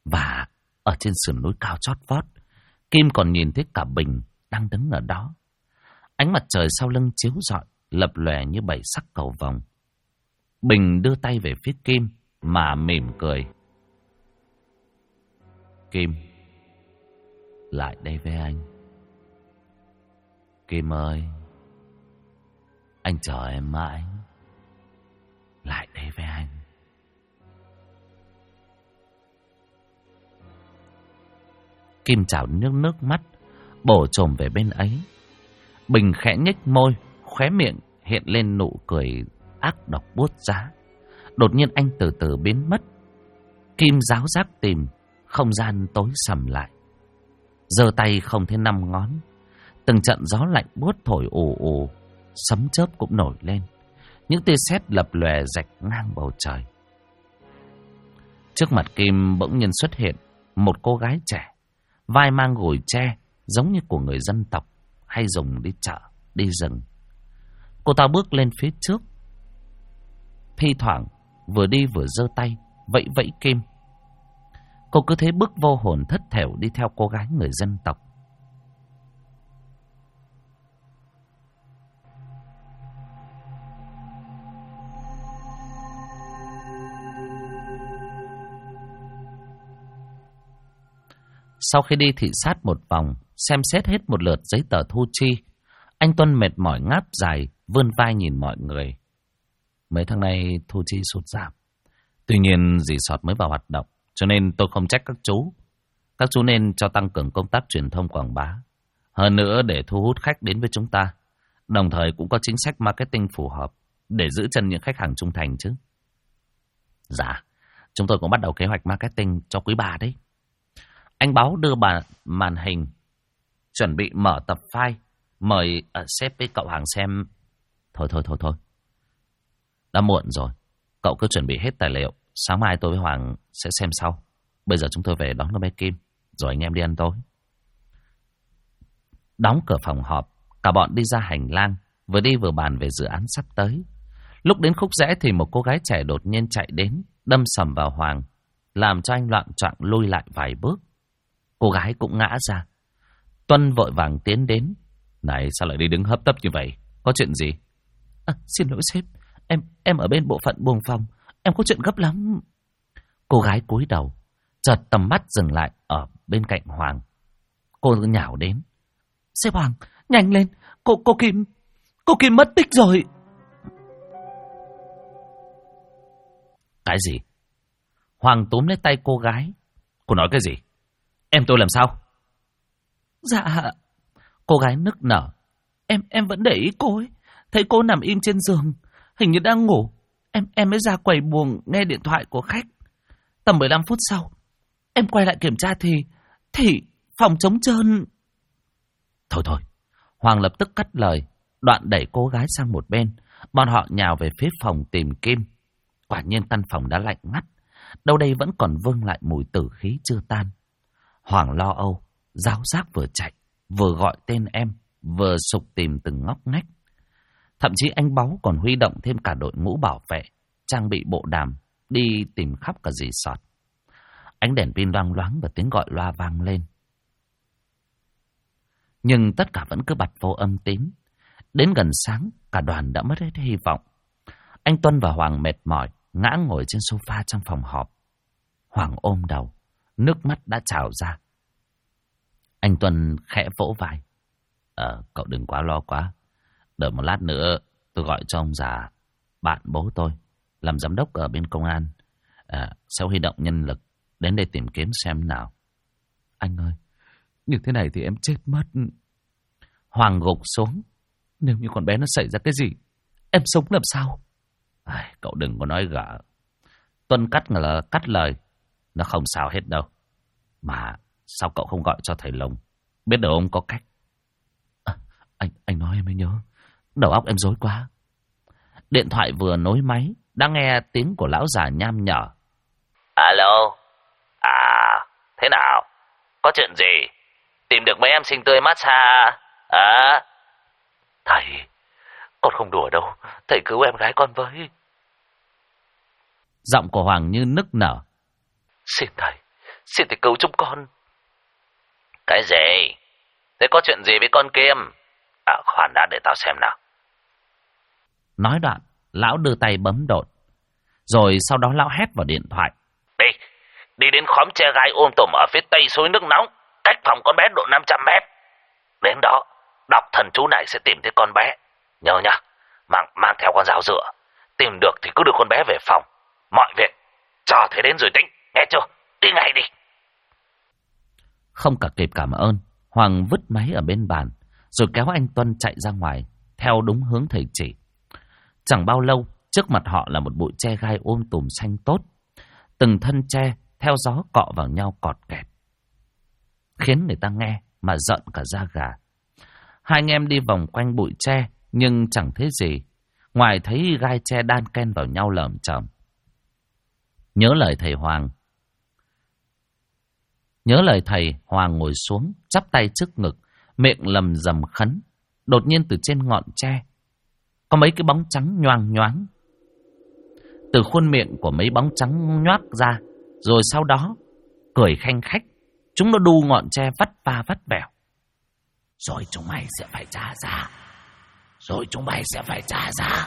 S1: Và ở trên sườn núi cao chót vót, Kim còn nhìn thấy cả Bình đang đứng ở đó. Ánh mặt trời sau lưng chiếu rọi, lập lòe như bảy sắc cầu vồng. Bình đưa tay về phía Kim mà mỉm cười. Kim, lại đây với anh. Kim ơi, anh chờ em mãi. Lại đây với anh. Kim trào nước mắt, bổ chồm về bên ấy. Bình khẽ nhếch môi, khóe miệng hiện lên nụ cười ác độc buốt giá. Đột nhiên anh từ từ biến mất. Kim ráo rác tìm, không gian tối sầm lại. Giơ tay không thấy năm ngón. Từng trận gió lạnh buốt thổi ù ù, sấm chớp cũng nổi lên. Những tia sét lập lòe rạch ngang bầu trời. Trước mặt Kim bỗng nhiên xuất hiện một cô gái trẻ, vai mang gùi tre giống như của người dân tộc hay dùng đi chợ, đi rừng. Cô ta bước lên phía trước, thi thoảng vừa đi vừa giơ tay vẫy vẫy Kim. Cô cứ thế bước vô hồn thất thểu đi theo cô gái người dân tộc. Sau khi đi thị sát một vòng, xem xét hết một lượt giấy tờ thu chi, anh Tuân mệt mỏi ngáp dài, vươn vai nhìn mọi người. Mấy tháng nay thu chi sụt giảm. Tuy nhiên resort mới vào hoạt động, cho nên tôi không trách các chú. Các chú nên cho tăng cường công tác truyền thông quảng bá. Hơn nữa để thu hút khách đến với chúng ta. Đồng thời cũng có chính sách marketing phù hợp để giữ chân những khách hàng trung thành chứ. Dạ, chúng tôi cũng bắt đầu kế hoạch marketing cho quý bà đấy. Anh Báo đưa màn hình, chuẩn bị mở tập file, mời sếp với cậu hàng xem. Thôi. Đã muộn rồi, cậu cứ chuẩn bị hết tài liệu. Sáng mai tôi với Hoàng sẽ xem sau. Bây giờ chúng tôi về đón con bé Kim, rồi anh em đi ăn tối. Đóng cửa phòng họp, cả bọn đi ra hành lang, vừa đi vừa bàn về dự án sắp tới. Lúc đến khúc rẽ thì một cô gái trẻ đột nhiên chạy đến, đâm sầm vào Hoàng, làm cho anh loạng choạng lui lại vài bước. Cô gái cũng ngã ra. Tuân vội vàng tiến đến. Này, sao lại đi đứng hấp tấp như vậy? Có chuyện gì?
S2: Xin lỗi sếp, em ở bên bộ phận buồng phòng, em có chuyện gấp lắm.
S1: Cô gái cúi đầu, chợt tầm mắt dừng lại ở bên cạnh Hoàng. Cô nhào đến.
S2: Sếp Hoàng, nhanh lên, cô Kim mất tích rồi.
S1: Cái gì? Hoàng túm lấy tay cô gái. Cô nói cái gì? Em tôi làm sao?
S2: Dạ, cô gái nức nở. Em vẫn để ý cô ấy. Thấy cô nằm im trên giường, hình như đang ngủ. Em mới ra quầy buồng nghe điện thoại của khách. Tầm 15 phút sau, em quay lại kiểm tra thì phòng trống trơn.
S1: Thôi. Hoàng lập tức cắt lời, đoạn đẩy cô gái sang một bên. Bọn họ nhào về phía phòng tìm Kim. Quả nhiên căn phòng đã lạnh ngắt. Đâu đây vẫn còn vương lại mùi tử khí chưa tan. Hoàng lo âu, ráo rác vừa chạy, vừa gọi tên em, vừa sục tìm từng ngóc ngách. Thậm chí anh Báu còn huy động thêm cả đội ngũ bảo vệ, trang bị bộ đàm, đi tìm khắp cả resort. Ánh đèn pin loang loáng và tiếng gọi loa vang lên. Nhưng tất cả vẫn cứ bặt vô âm tín. Đến gần sáng, cả đoàn đã mất hết hy vọng. Anh Tuân và Hoàng mệt mỏi, ngã ngồi trên sofa trong phòng họp. Hoàng ôm đầu, nước mắt đã trào ra. Anh Tuân khẽ vỗ vai. Cậu đừng quá lo quá. Đợi một lát nữa tôi gọi cho ông già, bạn bố tôi, làm giám đốc ở bên công an. Sẽ huy động nhân lực đến đây tìm kiếm xem nào.
S2: Anh ơi, như thế này thì em chết mất.
S1: Hoàng gục xuống.
S2: Nếu như con bé nó xảy ra cái gì, em sống làm sao?
S1: Cậu đừng có nói gở. Tuân cắt lời. Nó không sao hết đâu. Mà sao cậu không gọi cho thầy Long? Biết đâu ông có cách.
S2: Anh nói em mới nhớ. Đầu óc em rối quá.
S1: Điện thoại vừa nối máy, đã nghe tiếng của lão già nham nhở.
S3: Alo. Thế nào? Có chuyện gì? Tìm được mấy em xinh tươi massage à? Thầy, con không đùa đâu. Thầy cứu em gái con với.
S1: Giọng của Hoàng như nức nở.
S3: Xin thầy, xin thầy cứu chúng con. Cái gì? Thế có chuyện gì với con Kim? À, khoan đã, để tao xem nào.
S1: Nói đoạn, lão đưa tay bấm đột. Rồi sau đó lão hét vào điện thoại.
S3: Đi đến khóm tre gai tùm ở phía tây suối nước nóng, cách phòng con bé độ 500 mét. Đến đó, đọc thần chú này sẽ tìm thấy con bé. Nhớ nhá, mang theo con dao dựa. Tìm được thì cứ đưa con bé về phòng. Mọi việc, cho thế đến rồi tính. Nghe chưa? Đi ngay đi.
S1: Không cả kịp cảm ơn, Hoàng vứt máy ở bên bàn, rồi kéo anh Tuân chạy ra ngoài, theo đúng hướng thầy chỉ. Chẳng bao lâu, trước mặt họ là một bụi tre gai tùm xanh tốt. Từng thân tre theo gió cọ vào nhau cọt kẹt, khiến người ta nghe mà giận cả da gà. Hai anh em đi vòng quanh bụi tre, nhưng chẳng thấy gì, ngoài thấy gai tre đan ken vào nhau lởm chởm. Nhớ lời thầy, Hoàng ngồi xuống, chắp tay trước ngực, miệng lầm rầm khấn. Đột nhiên từ trên ngọn tre có mấy cái bóng trắng nhoang nhoáng. Từ khuôn miệng của mấy bóng trắng nhoác ra, rồi sau đó cười khanh khách. Chúng nó đu ngọn tre vắt va vắt vẻo. Rồi chúng mày sẽ phải trả giá.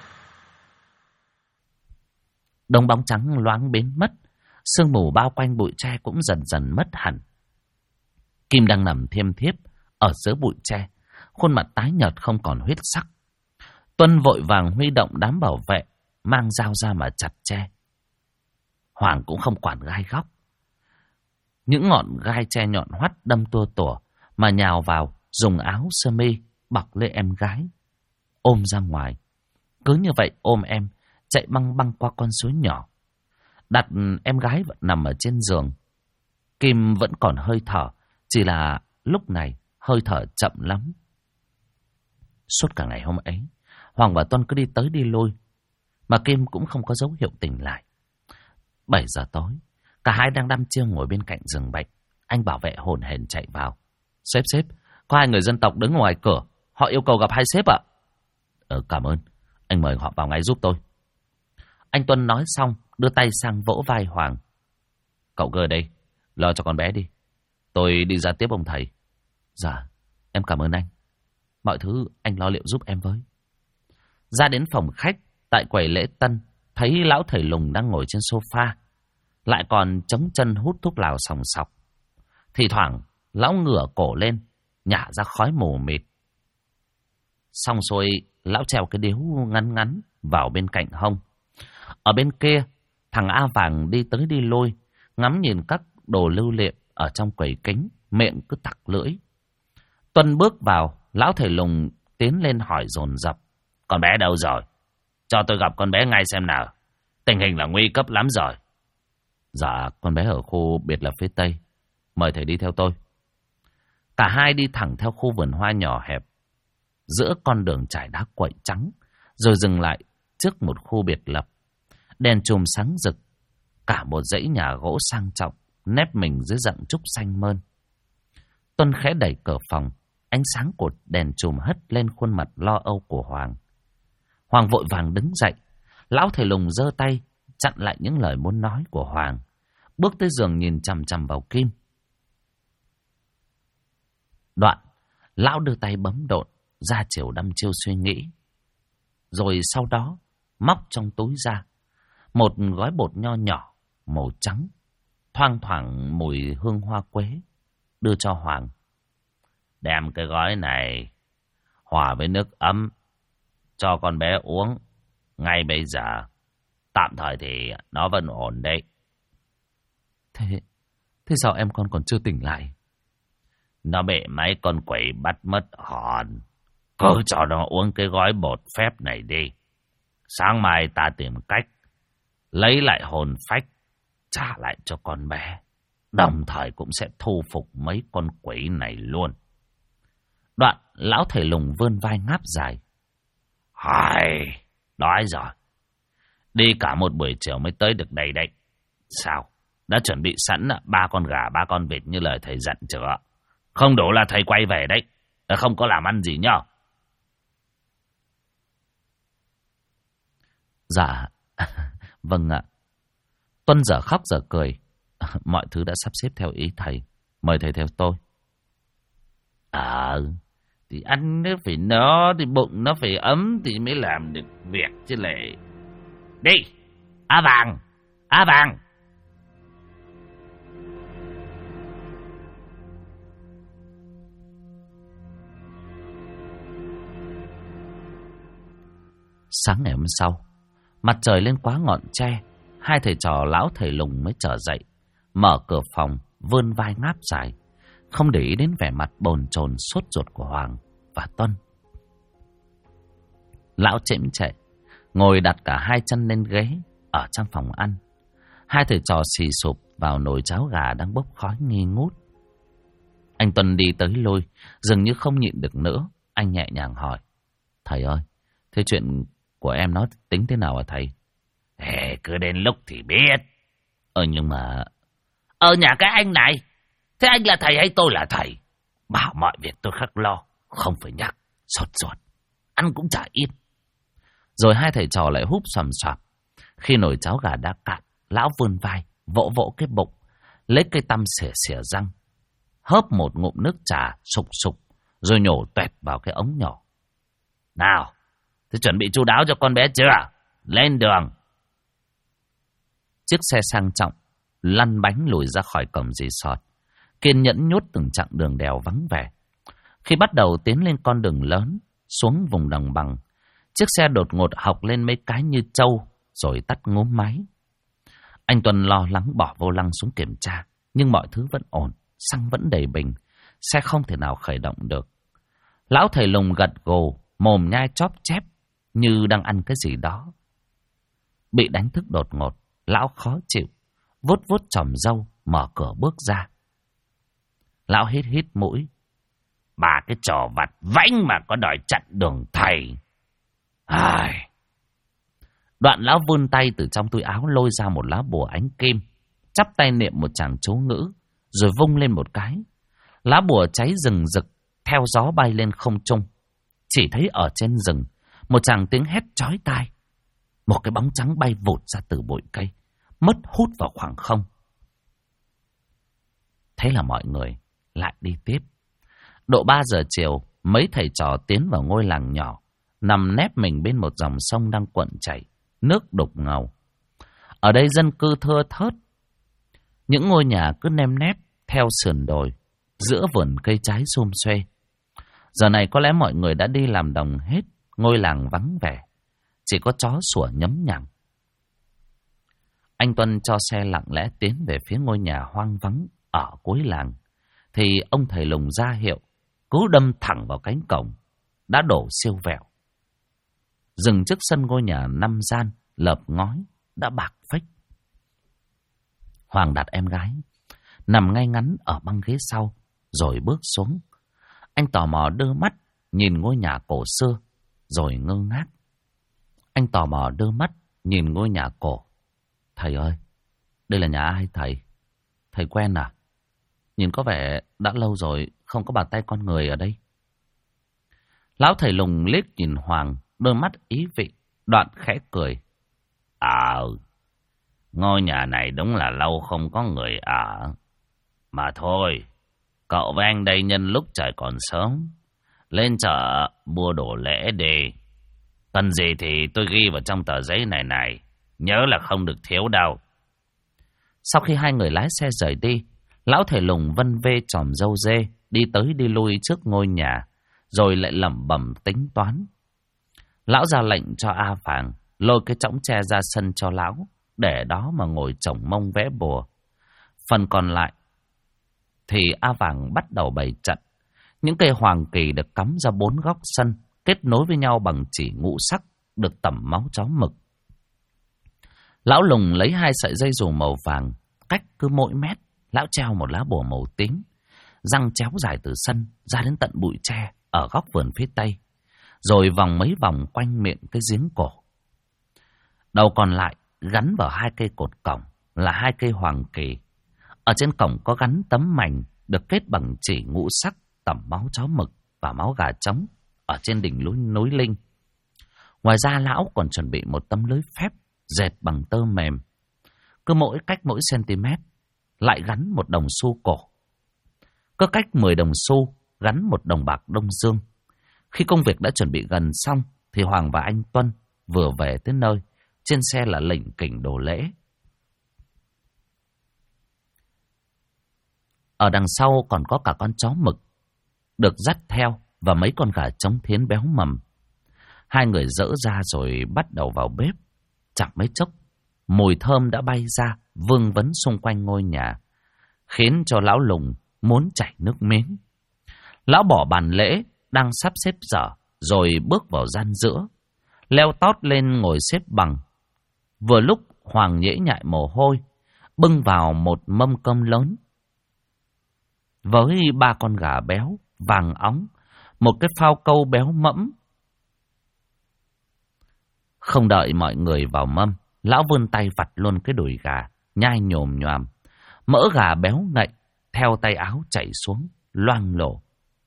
S1: Đống bóng trắng loáng biến mất. Sương mù bao quanh bụi tre cũng dần dần mất hẳn. Kim đang nằm thiêm thiếp ở giữa bụi tre, khuôn mặt tái nhợt không còn huyết sắc. Tuân vội vàng huy động đám bảo vệ, mang dao ra mà chặt tre. Hoàng cũng không quản gai góc. Những ngọn gai tre nhọn hoắt đâm tua tủa mà nhào vào, dùng áo sơ mi bọc lấy em gái, ôm ra ngoài. Cứ như vậy ôm em, chạy băng băng qua con suối nhỏ. Đặt em gái vẫn nằm ở trên giường. Kim vẫn còn hơi thở, chỉ là lúc này hơi thở chậm lắm. Suốt cả ngày hôm ấy, Hoàng và Tuân cứ đi tới đi lui, mà Kim cũng không có dấu hiệu tỉnh lại. 7 giờ tối, cả hai đang đăm chiêu ngồi bên cạnh giường bệnh. Anh bảo vệ hồn hển chạy vào. Sếp, có 2 người dân tộc đứng ngoài cửa, họ yêu cầu gặp hai sếp ạ. Cảm ơn, anh mời họ vào ngay giúp tôi. Anh Tuân nói xong, đưa tay sang vỗ vai Hoàng. Cậu cứ ở đây, lo cho con bé đi. Tôi đi ra tiếp ông thầy. Dạ, em cảm ơn anh. Mọi thứ anh lo liệu giúp em với. Ra đến phòng khách, tại quầy lễ tân, thấy lão thầy lùng đang ngồi trên sofa, lại còn chống chân hút thuốc lào sòng sọc. Thì thoảng, lão ngửa cổ lên, nhả ra khói mù mịt. Xong xuôi, lão treo cái điếu ngắn ngắn vào bên cạnh hông. Ở bên kia, thằng A Vàng đi tới đi lui, ngắm nhìn các đồ lưu niệm ở trong quầy kính, miệng cứ tặc lưỡi. Tuân bước vào, lão thầy lùng tiến lên hỏi dồn dập. Con bé đâu rồi? Cho tôi gặp con bé ngay xem nào. Tình hình là nguy cấp lắm rồi. Dạ, con bé ở khu biệt lập phía Tây. Mời thầy đi theo tôi. Cả hai đi thẳng theo khu vườn hoa nhỏ hẹp, giữa con đường trải đá quậy trắng, rồi dừng lại trước một khu biệt lập. Đèn chùm sáng rực, cả một dãy nhà gỗ sang trọng, nép mình dưới rặng trúc xanh mơn. Tuân khẽ đẩy cửa phòng, ánh sáng của đèn chùm hất lên khuôn mặt lo âu của Hoàng. Hoàng vội vàng đứng dậy. Lão thầy lùng giơ tay chặn lại những lời muốn nói của Hoàng, bước tới giường nhìn chằm chằm vào Kim. Đoạn, lão đưa tay bấm độn, ra chiều đăm chiêu suy nghĩ. Rồi sau đó, móc trong túi ra một gói bột nho nhỏ, màu trắng, thoang thoảng mùi hương hoa quế, đưa cho Hoàng. Đem cái gói này hòa với nước ấm, cho con bé uống ngay bây giờ. Tạm thời thì nó vẫn ổn đấy. Thế sao em còn chưa tỉnh lại? Nó bị mấy con quỷ bắt mất hồn. Cứ cho nó uống cái gói bột phép này đi. Sáng mai ta tìm cách lấy lại hồn phách, trả lại cho con bé. Đồng thời cũng sẽ thu phục mấy con quỷ này luôn. Đoạn, lão thầy lùng vươn vai ngáp dài. Hay, đói rồi. Đi cả một buổi chiều mới tới được đây đấy. Sao? Đã chuẩn bị sẵn 3 con gà, 3 con vịt như lời thầy dặn chưa? Không đủ là thầy quay về đấy. Không có làm ăn gì nhá. Dạ, vâng ạ. Tuân giờ khóc giờ cười. Mọi thứ đã sắp xếp theo ý thầy. Mời thầy theo tôi.
S3: Thì ăn nó phải no, thì bụng nó phải ấm thì mới làm được việc chứ lệ. Đi, Á Vàng, Á Vàng.
S1: Sáng ngày hôm sau, mặt trời lên quá ngọn tre, hai thầy trò lão thầy lùng mới trở dậy, mở cửa phòng, vươn vai ngáp dài, không để ý đến vẻ mặt bồn chồn sốt ruột của Hoàng và Tuân. Lão chễm chệ ngồi đặt cả hai chân lên ghế ở trong phòng ăn. Hai thầy trò xì sụp vào nồi cháo gà đang bốc khói nghi ngút. Anh Tuân đi tới lui, dường như không nhịn được nữa. Anh nhẹ nhàng hỏi: Thầy ơi, thế chuyện của em nó tính thế nào hả thầy?
S3: Cứ đến lúc thì biết.
S1: Nhưng mà...
S3: Nhà cái anh này, thế anh là thầy hay tôi là thầy? Bảo mọi việc tôi khắc lo, không phải nhắc, sốt ruột, ăn cũng chả yên.
S1: Rồi hai thầy trò lại húp xoàm xoạp. Khi nồi cháo gà đã cạn, lão vươn vai, vỗ vỗ cái bụng, lấy cây tăm xỉa xỉa răng, hớp một ngụm nước trà sục sục, rồi nhổ toẹt vào cái ống nhỏ.
S3: Nào, thế chuẩn bị chu đáo cho con bé chưa? Lên đường.
S1: Chiếc xe sang trọng lăn bánh lùi ra khỏi cổng resort, kiên nhẫn nhốt từng chặng đường đèo vắng vẻ. Khi bắt đầu tiến lên con đường lớn, xuống vùng đồng bằng, chiếc xe đột ngột hộc lên mấy cái như trâu, rồi tắt ngốm máy. Anh Tuân lo lắng bỏ vô lăng xuống kiểm tra, nhưng mọi thứ vẫn ổn, xăng vẫn đầy bình, xe không thể nào khởi động được. Lão thầy lùng gật gù, mồm nhai chóp chép như đang ăn cái gì đó. Bị đánh thức đột ngột, lão khó chịu, vuốt vuốt chòm râu, mở cửa bước ra. Lão hít hít mũi.
S3: Bà cái trò vặt vãnh mà có đòi chặn đường thầy.
S1: Đoạn lão vươn tay từ trong túi áo lôi ra một lá bùa ánh kim, chắp tay niệm một tràng chú ngữ, rồi vung lên một cái. Lá bùa cháy rừng rực, theo gió bay lên không trung. Chỉ thấy ở trên rừng, một tràng tiếng hét chói tai. Một cái bóng trắng bay vụt ra từ bụi cây, mất hút vào khoảng không. Thế là mọi người lại đi tiếp. Độ 3 giờ chiều, mấy thầy trò tiến vào ngôi làng nhỏ, nằm nép mình bên một dòng sông đang cuộn chảy, nước đục ngầu. Ở đây dân cư thưa thớt, những ngôi nhà cứ nêm nép theo sườn đồi, giữa vườn cây trái xum xuê. Giờ này có lẽ mọi người đã đi làm đồng hết, ngôi làng vắng vẻ, chỉ có chó sủa nhấm nhằng. Anh Tuân cho xe lặng lẽ tiến về phía ngôi nhà hoang vắng ở cuối làng, thì ông thầy lùng ra hiệu, cứ đâm thẳng vào cánh cổng đã đổ siêu vẹo. Dừng trước sân ngôi nhà 5 gian lợp ngói đã bạc phách. Hoàng đặt em gái nằm ngay ngắn ở băng ghế sau, rồi bước xuống. Anh tò mò đưa mắt nhìn ngôi nhà cổ xưa, rồi ngơ ngác. Anh tò mò đưa mắt nhìn ngôi nhà cổ. Thầy ơi, đây là nhà ai thầy? Thầy quen à? Nhìn có vẻ đã lâu rồi không có bàn tay con người ở đây. Lão thầy lùng liếc nhìn Hoàng, đôi mắt ý vị, đoạn khẽ cười.
S3: Ngôi nhà này đúng là lâu không có người ở. Mà thôi, cậu với anh đây nhân lúc trời còn sớm, lên chợ mua đồ lễ đi. Cần gì thì tôi ghi vào trong tờ giấy này, nhớ là không được thiếu đâu.
S1: Sau khi hai người lái xe rời đi, lão thầy lùng vân vê chòm râu dê, đi tới đi lui trước ngôi nhà, rồi lại lẩm bẩm tính toán. Lão ra lệnh cho A Vàng lôi cái chõng tre ra sân cho lão, để đó mà ngồi chổng mông vẽ bùa. Phần còn lại thì A Vàng bắt đầu bày trận. Những cây hoàng kỳ được cắm ra 4 góc sân, kết nối với nhau bằng chỉ ngũ sắc, được tẩm máu chó mực. Lão lùng lấy 2 sợi dây dù màu vàng, cách cứ mỗi mét, lão treo một lá bùa màu tím, răng chéo dài từ sân ra đến tận bụi tre ở góc vườn phía tây, rồi vòng mấy vòng quanh miệng cái giếng cổ. Đầu còn lại gắn vào 2 cây cột cổng là 2 cây hoàng kỳ. Ở trên cổng có gắn tấm mảnh được kết bằng chỉ ngũ sắc, tẩm máu chó mực và máu gà trống ở trên đỉnh núi Linh. Ngoài ra lão còn chuẩn bị một tấm lưới phép dệt bằng tơ mềm. Cứ cách mỗi cm lại gắn một đồng xu cổ. Cứ cách 10 đồng xu gắn một đồng bạc Đông Dương. Khi công việc đã chuẩn bị gần xong thì Hoàng và anh Tuân vừa về tới nơi. Trên xe là lỉnh kỉnh đồ lễ. Ở đằng sau còn có cả con chó mực được dắt theo và mấy con gà trống thiến béo mầm. Hai người dỡ ra rồi bắt đầu vào bếp. Chẳng mấy chốc, mùi thơm đã bay ra vương vấn xung quanh ngôi nhà, khiến cho lão Lùng muốn chảy nước miếng. Lão bỏ bàn lễ đang sắp xếp dở rồi bước vào gian giữa, leo tót lên ngồi xếp bằng. Vừa lúc Hoàng nhễ nhại mồ hôi, bưng vào một mâm cơm lớn với 3 con gà béo vàng óng, một cái phao câu béo mẫm. Không đợi mọi người vào mâm, lão vươn tay vặt luôn cái đùi gà, nhai nhồm nhoàm. Mỡ gà béo ngậy theo tay áo chảy xuống, loang lổ.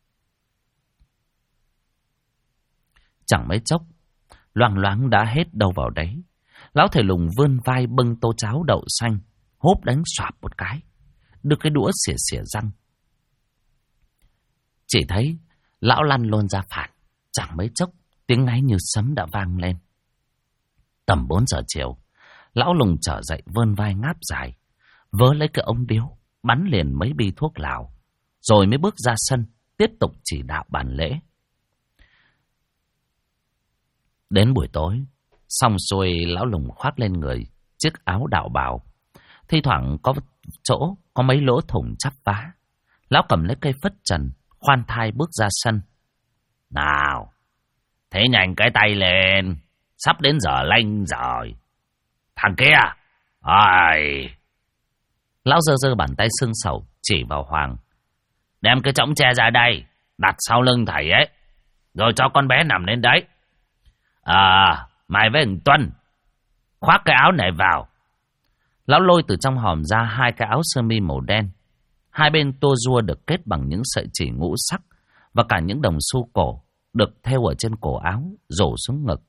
S1: Chẳng mấy chốc, loang loáng đã hết đâu vào đấy. Lão thầy Lùng vươn vai bưng tô cháo đậu xanh, hốp đánh xoạp một cái, đưa cái đũa xỉa xỉa răng. Chỉ thấy lão lăn lộn ra phản. Chẳng mấy chốc, tiếng ngáy như sấm đã vang lên. Tầm 4 giờ chiều, lão Lùng trở dậy vươn vai ngáp dài, vớ lấy cái ống điếu, bắn liền mấy bi thuốc lào, rồi mới bước ra sân, tiếp tục chỉ đạo bàn lễ. Đến buổi tối, xong xuôi lão Lùng khoác lên người chiếc áo đạo bào, thi thoảng có chỗ có mấy lỗ thủng chắp vá. Lão cầm lấy cây phất trần, khoan thai bước ra sân. Nào, thế nhanh cái tay lên, sắp đến giờ lanh rồi. Thằng kia, ơi! Lão giơ giơ bàn tay sưng sầu chỉ vào Hoàng. Đem cái chõng tre ra đây, đặt sau lưng thầy ấy, rồi cho con bé nằm lên đấy. Mày với thằng Tuân, khoác cái áo này vào. Lão lôi từ trong hòm ra 2 cái áo sơ mi màu đen. Hai bên tua rua được kết bằng những sợi chỉ ngũ sắc, và cả những đồng xu cổ được thêu ở trên cổ áo, rổ xuống ngực.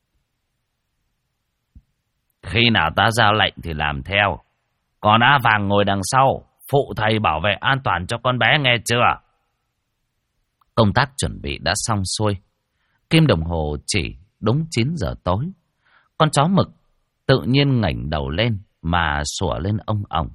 S1: Khi nào ta ra lệnh thì làm theo. Còn A Vàng ngồi đằng sau, phụ thầy bảo vệ an toàn cho con bé, nghe chưa? Công tác chuẩn bị đã xong xuôi. Kim đồng hồ chỉ đúng 9 giờ tối. Con chó mực tự nhiên ngẩng đầu lên mà sủa lên ông ổng.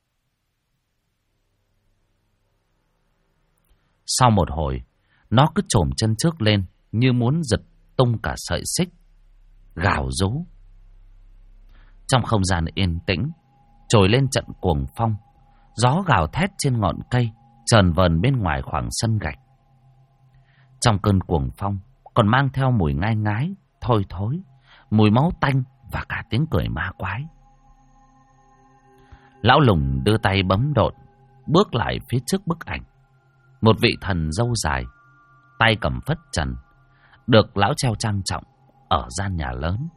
S1: Sau một hồi, nó cứ chồm chân trước lên như muốn giật tung cả sợi xích, gào rú. Trong không gian yên tĩnh, trồi lên trận cuồng phong. Gió gào thét trên ngọn cây, chờn vờn bên ngoài khoảng sân gạch. Trong cơn cuồng phong còn mang theo mùi ngai ngái, thôi thối, mùi máu tanh và cả tiếng cười ma quái. Lão Lùng đưa tay bấm độn, bước lại phía trước bức ảnh. Một vị thần râu dài, tay cầm phất trần, được lão treo trang trọng ở gian nhà lớn.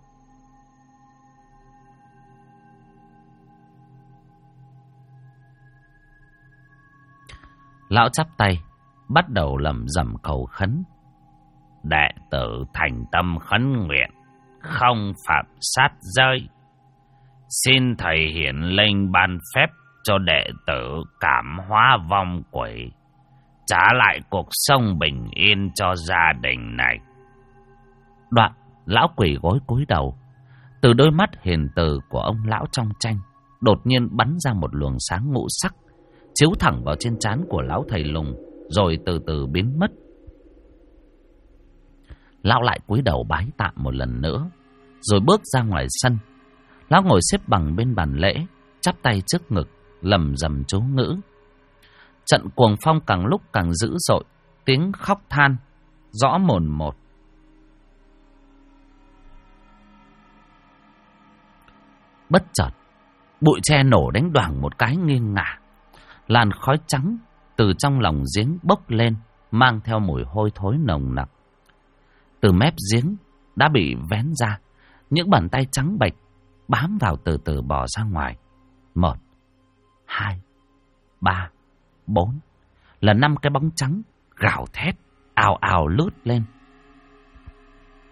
S1: Lão chắp tay, bắt đầu lẩm rẩm cầu khấn. Đệ tử thành tâm khấn nguyện, không phạm sát giới. Xin thầy hiển linh ban phép cho đệ tử cảm hóa vong quỷ, trả lại cuộc sống bình yên cho gia đình này. Đoạn, lão quỷ gối cúi đầu. Từ đôi mắt hiền từ của ông lão trong tranh, đột nhiên bắn ra một luồng sáng ngũ sắc, chiếu thẳng vào trên trán của lão thầy Lùng, rồi từ từ biến mất. Lão lại cúi đầu bái tạ một lần nữa, rồi bước ra ngoài sân. Lão ngồi xếp bằng bên bàn lễ, chắp tay trước ngực, lẩm rẩm chú ngữ. Trận cuồng phong càng lúc càng dữ dội, tiếng khóc than rõ mồn một. Bất chợt, bụi tre nổ đánh đoảng một cái nghiêng ngả. Làn khói trắng từ trong lòng giếng bốc lên, mang theo mùi hôi thối nồng nặc. Từ mép giếng đã bị vén ra, những bàn tay trắng bệch bám vào từ từ bò ra ngoài. 1, 2, 3, 4 là 5 cái bóng trắng gào thét ào ào lướt lên.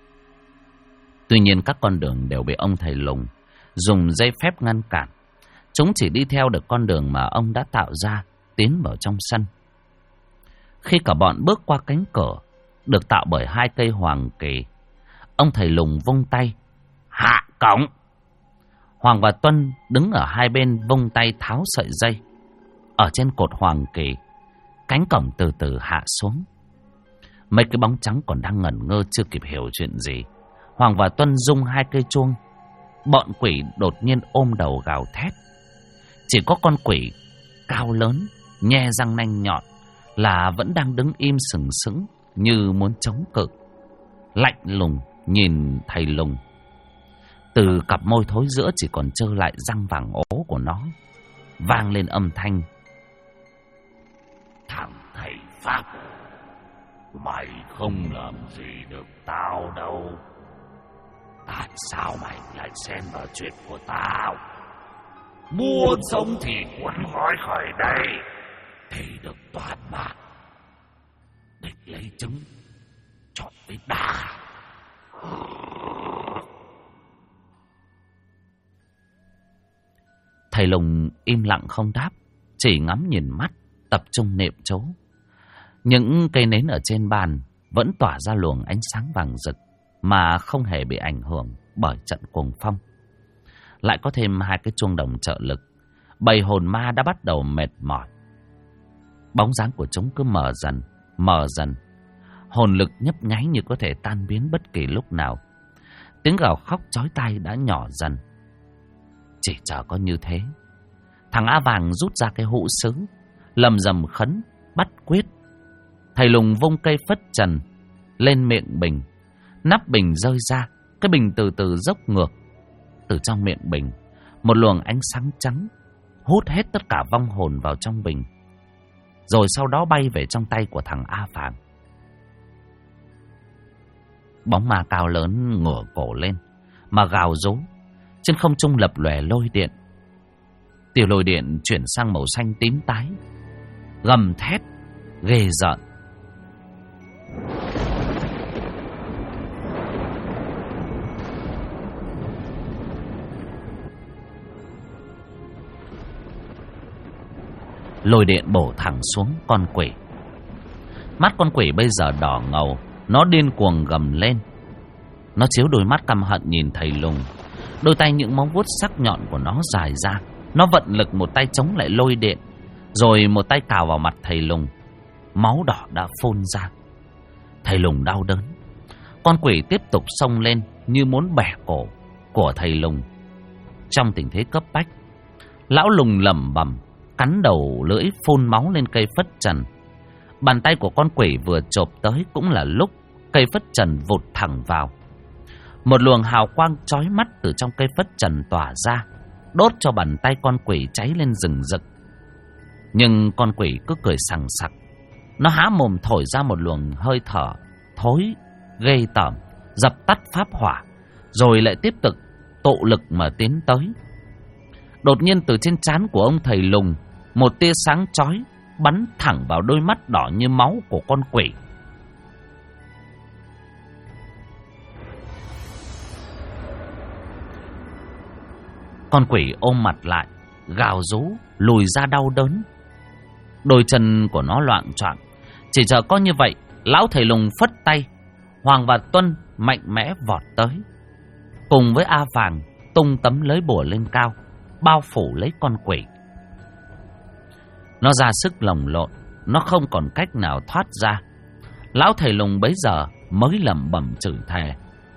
S1: Tuy nhiên các con đường đều bị ông thầy Lùng dùng dây phép ngăn cản. Chúng chỉ đi theo được con đường mà ông đã tạo ra, tiến vào trong sân. Khi cả bọn bước qua cánh cửa, được tạo bởi 2 cây hoàng kỳ, ông thầy lùng vung tay, hạ cổng. Hoàng và Tuân đứng ở hai bên vung tay tháo sợi dây. Ở trên cột hoàng kỳ, cánh cổng từ từ hạ xuống. Mấy cái bóng trắng còn đang ngẩn ngơ chưa kịp hiểu chuyện gì. Hoàng và Tuân rung 2 cây chuông. Bọn quỷ đột nhiên ôm đầu gào thét. Chỉ có con quỷ cao lớn, nhe răng nanh nhọn là vẫn đang đứng im sừng sững như muốn chống cự. Lạnh lùng nhìn thầy lùng. Từ cặp môi thối giữa chỉ còn trơ lại răng vàng ố của nó, vang lên âm thanh:
S3: thằng thầy Pháp, mày không làm gì được tao đâu. Tại sao mày lại xen vào chuyện của tao? Muốn sống thì quấn khỏi khỏi đây, thì được toàn mạng. Địch lấy trứng, chọn với đà.
S1: Thầy lùng im lặng không đáp, chỉ ngắm nhìn mắt, tập trung niệm chú. Những cây nến ở trên bàn vẫn tỏa ra luồng ánh sáng vàng rực, mà không hề bị ảnh hưởng bởi trận cuồng phong. Lại có thêm 2 cái chuông đồng trợ lực. Bầy hồn ma đã bắt đầu mệt mỏi. Bóng dáng của chúng cứ mờ dần. Hồn lực nhấp nháy như có thể tan biến bất kỳ lúc nào. Tiếng gào khóc chói tai đã nhỏ dần. Chỉ chờ có như thế, thằng Á Vàng rút ra cái hũ sứ, lầm rầm khấn bắt quyết. Thầy lùng vung cây phất trần lên miệng bình. Nắp bình rơi ra, cái bình từ từ dốc ngược. Từ trong miệng bình, một luồng ánh sáng trắng hút hết tất cả vong hồn vào trong bình, rồi sau đó bay về trong tay của thằng A Vàng. Bóng ma cao lớn ngửa cổ lên mà gào rú. Trên không trung lập lòe lôi điện. Tiểu lôi điện chuyển sang màu xanh tím tái, gầm thét ghê rợn. Lôi điện bổ thẳng xuống con quỷ. Mắt con quỷ bây giờ đỏ ngầu, nó điên cuồng gầm lên. Nó chiếu đôi mắt căm hận nhìn thầy lùng. Đôi tay những móng vuốt sắc nhọn của nó dài ra. Nó vận lực một tay chống lại lôi điện, rồi một tay cào vào mặt thầy lùng. Máu đỏ đã phun ra. Thầy lùng đau đớn. Con quỷ tiếp tục xông lên như muốn bẻ cổ của thầy lùng. Trong tình thế cấp bách, lão lùng lẩm bẩm, cắn đầu lưỡi phun máu lên cây phất trần. Bàn tay của con quỷ vừa chộp tới cũng là lúc cây phất trần vụt thẳng vào. Một luồng hào quang chói mắt từ trong cây phất trần tỏa ra, đốt cho bàn tay con quỷ cháy lên rừng rực. Nhưng con quỷ cứ cười sằng sặc. Nó há mồm thổi ra một luồng hơi thở thối ghê tởm, dập tắt pháp hỏa, rồi lại tiếp tục tụ lực mà tiến tới. Đột nhiên từ trên trán của ông thầy lùng, một tia sáng chói bắn thẳng vào đôi mắt đỏ như máu của con quỷ. Con quỷ ôm mặt lại, gào rú, lùi ra đau đớn. Đôi chân của nó loạng choạng. Chỉ chờ có như vậy, lão thầy lùng phất tay, Hoàng và Tuân mạnh mẽ vọt tới, cùng với A Vàng tung tấm lưới bùa lên cao, bao phủ lấy con quỷ. Nó ra sức lồng lộn, nó không còn cách nào thoát ra. Lão thầy lùng bấy giờ mới lẩm bẩm chửi thề.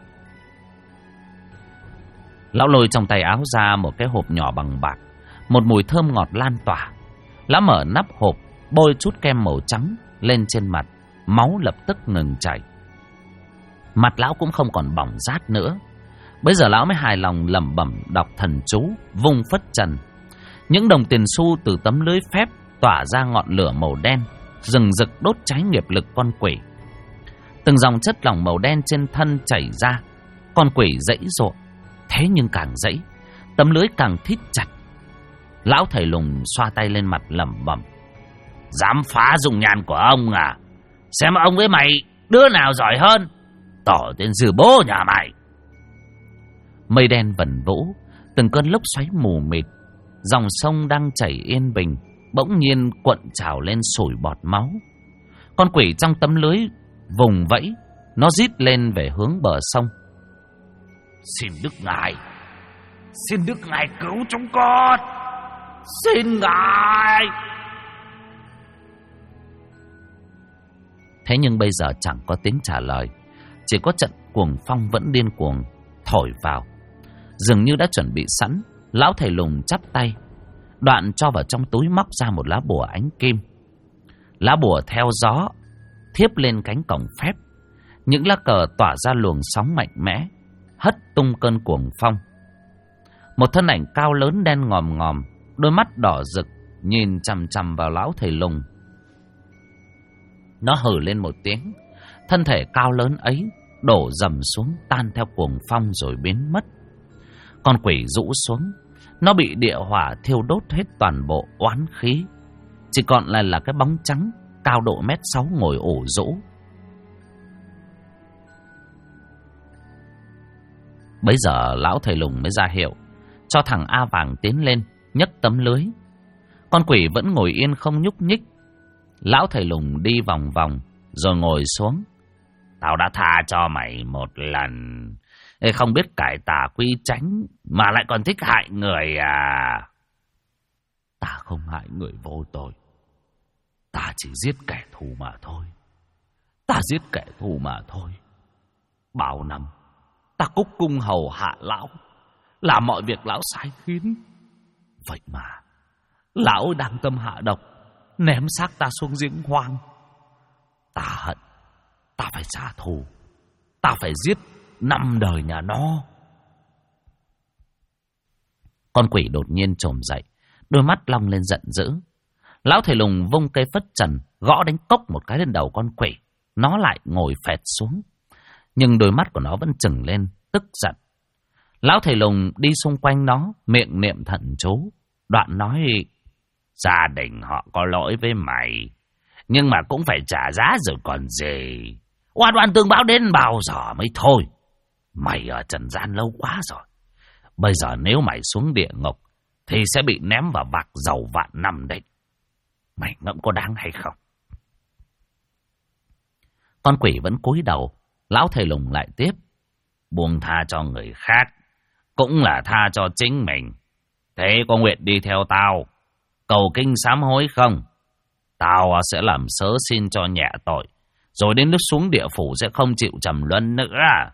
S1: Lão lôi trong tay áo ra một cái hộp nhỏ bằng bạc, một mùi thơm ngọt lan tỏa. Lão mở nắp hộp, bôi chút kem màu trắng lên trên mặt, máu lập tức ngừng chảy. Mặt lão cũng không còn bỏng rát nữa. Bây giờ lão mới hài lòng lẩm bẩm đọc thần chú, vung phất trần. Những đồng tiền xu từ tấm lưới phép tỏa ra ngọn lửa màu đen, rừng rực đốt cháy nghiệp lực con quỷ. Từng dòng chất lỏng màu đen trên thân chảy ra. Con quỷ dãy dụa, thế nhưng càng dãy, tấm lưới càng thít chặt. Lão thầy lùng xoa tay lên mặt lẩm bẩm: dám phá dung nhan của ông à? Xem ông với mày đứa nào giỏi hơn, tỏ tên dư bố nhà mày. Mây đen vần vũ, từng cơn lốc xoáy mù mịt dòng sông đang chảy yên bình bỗng nhiên cuộn trào lên sủi bọt máu. Con quỷ trong tấm lưới vùng vẫy, nó rít lên về hướng bờ sông.
S3: Xin Đức Ngài cứu chúng con. Xin Ngài.
S1: Thế nhưng bây giờ chẳng có tiếng trả lời, chỉ có trận cuồng phong vẫn điên cuồng thổi vào. Dường như đã chuẩn bị sẵn, lão thầy lùng chắp tay, đoạn cho vào trong túi móc ra một lá bùa ánh kim. Lá bùa theo gió thiếp lên cánh cổng phép, những lá cờ tỏa ra luồng sóng mạnh mẽ, hất tung cơn cuồng phong. Một thân ảnh cao lớn đen ngòm ngòm, đôi mắt đỏ rực nhìn chằm chằm vào lão thầy lùng. Nó hừ lên một tiếng, thân thể cao lớn ấy đổ dầm xuống tan theo cuồng phong rồi biến mất. Con quỷ rũ xuống, nó bị địa hỏa thiêu đốt hết toàn bộ oán khí, chỉ còn lại là cái bóng trắng cao độ 1m6 ngồi ủ rũ. Bấy giờ lão thầy lùng mới ra hiệu cho thằng A Vàng tiến lên nhấc tấm lưới. Con quỷ vẫn ngồi yên không nhúc nhích. Lão thầy lùng đi vòng vòng rồi ngồi xuống.
S3: Tao đã tha cho mày một lần, không biết cải tà quy chánh mà lại còn thích hại người à?
S1: Ta không hại người vô tội, ta chỉ giết kẻ thù mà thôi. Bao năm ta cúc cung hầu hạ lão, làm mọi việc lão sai khiến. Vậy mà lão đang tâm hạ độc, ném xác ta xuống giếng hoang. Ta hận, ta phải trả thù, ta phải giết 5 đời nhà nó. Con quỷ đột nhiên trồm dậy, đôi mắt long lên giận dữ. Lão thầy lùng vung cây phất trần gõ đánh cốc một cái lên đầu con quỷ. Nó lại ngồi phẹt xuống, nhưng đôi mắt của nó vẫn trừng lên tức giận. Lão thầy lùng đi xung quanh nó, miệng niệm thận chú, đoạn nói:
S3: Gia đình họ có lỗi với mày, nhưng mà cũng phải trả giá rồi còn gì. Oan oan tương báo đến bao giờ mới thôi. Mày ở trần gian lâu quá rồi, bây giờ nếu mày xuống địa ngục thì sẽ bị ném vào vạc dầu vạn năm đấy. Mày ngẫm có đáng hay không?
S1: Con quỷ vẫn cúi đầu. Lão thầy lùng lại tiếp:
S3: Buông tha cho người khác cũng là tha cho chính mình. Thế có nguyện đi theo tao cầu kinh sám hối không? Tao sẽ làm sớ xin cho nhẹ tội, rồi đến lúc xuống địa phủ sẽ không chịu trầm luân nữa.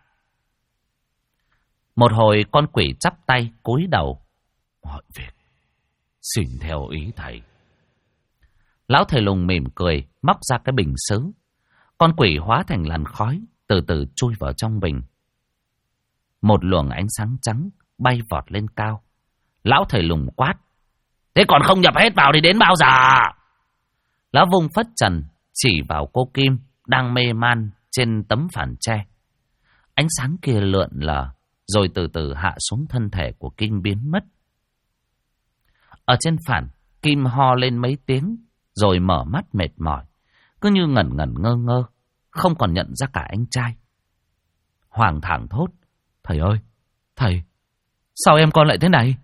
S1: Một hồi con quỷ chắp tay cúi đầu: Mọi việc xin theo ý thầy. Lão thầy lùng mỉm cười, móc ra cái bình sứ. Con quỷ hóa thành làn khói, từ từ chui vào trong bình. Một luồng ánh sáng trắng bay vọt lên cao. Lão thầy lùng quát:
S3: Thế còn không nhập hết vào thì đến bao giờ?
S1: Lão vung phất trần chỉ vào cô Kim đang mê man trên tấm phản tre. Ánh sáng kia lượn lờ, rồi từ từ hạ xuống thân thể của Kim biến mất. Ở trên phản, Kim ho lên mấy tiếng, rồi mở mắt mệt mỏi, cứ như ngẩn ngẩn ngơ ngơ, không còn nhận ra cả anh trai. Hoàng thảng thốt: Thầy ơi, thầy, sao em con lại thế này?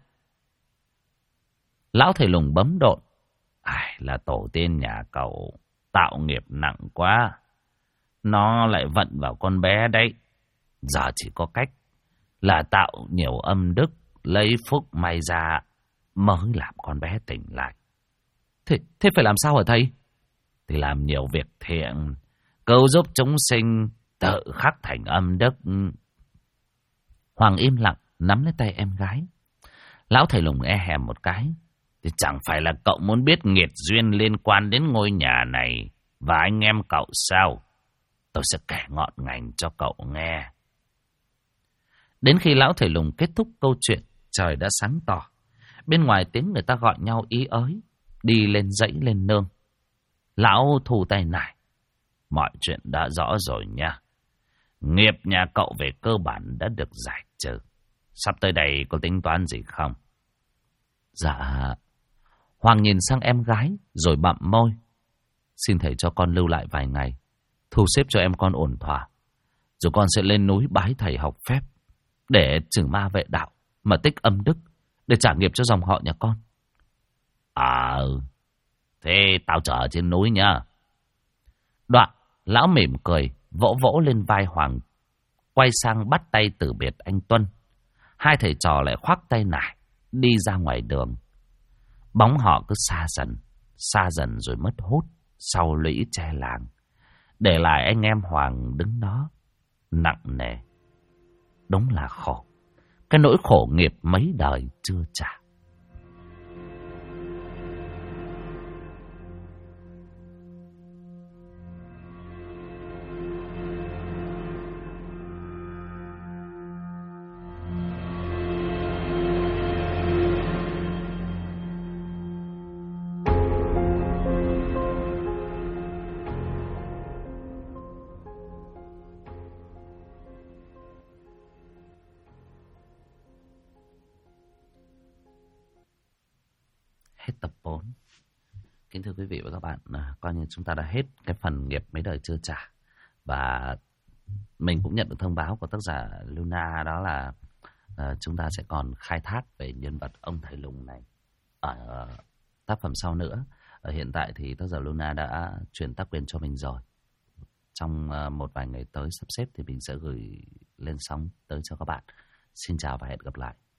S1: Lão thầy lùng bấm độn:
S3: Là tổ tiên nhà cậu tạo nghiệp nặng quá, nó lại vận vào con bé đấy. Giờ chỉ có cách là tạo nhiều âm đức, lấy phúc may ra mới làm con bé tỉnh lại.
S1: Thế phải làm sao hả thầy?
S3: Thì làm nhiều việc thiện, cứu giúp chúng sinh, tự khắc thành âm đức.
S1: Hoàng im lặng nắm lấy tay em gái. Lão thầy lùng e hèm một cái:
S3: Thì chẳng phải là cậu muốn biết nghiệt duyên liên quan đến ngôi nhà này và anh em cậu sao? Tôi sẽ kể ngọn ngành cho cậu nghe.
S1: Đến khi lão thầy lùng kết thúc câu chuyện, trời đã sáng tỏ. Bên ngoài tiếng người ta gọi nhau ý ới, đi lên dãy lên nương. Lão thu tay nải:
S3: Mọi chuyện đã rõ rồi nha. Nghiệp nhà cậu về cơ bản đã được giải trừ. Sắp tới đây có tính toán gì không?
S1: Dạ. Hoàng nhìn sang em gái rồi bặm môi: Xin thầy cho con lưu lại vài ngày, thu xếp cho em con ổn thỏa, rồi con sẽ lên núi bái thầy học phép để trừ ma vệ đạo, mà tích âm đức để trả nghiệp cho dòng họ nhà con. Thế tao chờ ở trên núi nhá. Đoạn, lão mỉm cười, vỗ vỗ lên vai Hoàng, quay sang bắt tay từ biệt anh Tuân. Hai thầy trò lại khoác tay nải, đi ra ngoài đường. Bóng họ cứ xa dần rồi mất hút sau lũy tre làng, để lại anh em Hoàng đứng đó, nặng nề. Đúng là khổ, cái nỗi khổ nghiệp mấy đời chưa trả. Hết tập 4. Kính thưa quý vị và các bạn, coi như chúng ta đã hết cái phần nghiệp mấy đời chưa trả. Và mình cũng nhận được thông báo của tác giả Luna, đó là chúng ta sẽ còn khai thác về nhân vật ông thầy lùng này ở tác phẩm sau nữa. Hiện tại thì tác giả Luna đã chuyển tác quyền cho mình rồi. Trong một vài ngày tới sắp xếp thì mình sẽ gửi lên sóng tới cho các bạn. Xin chào và hẹn gặp lại.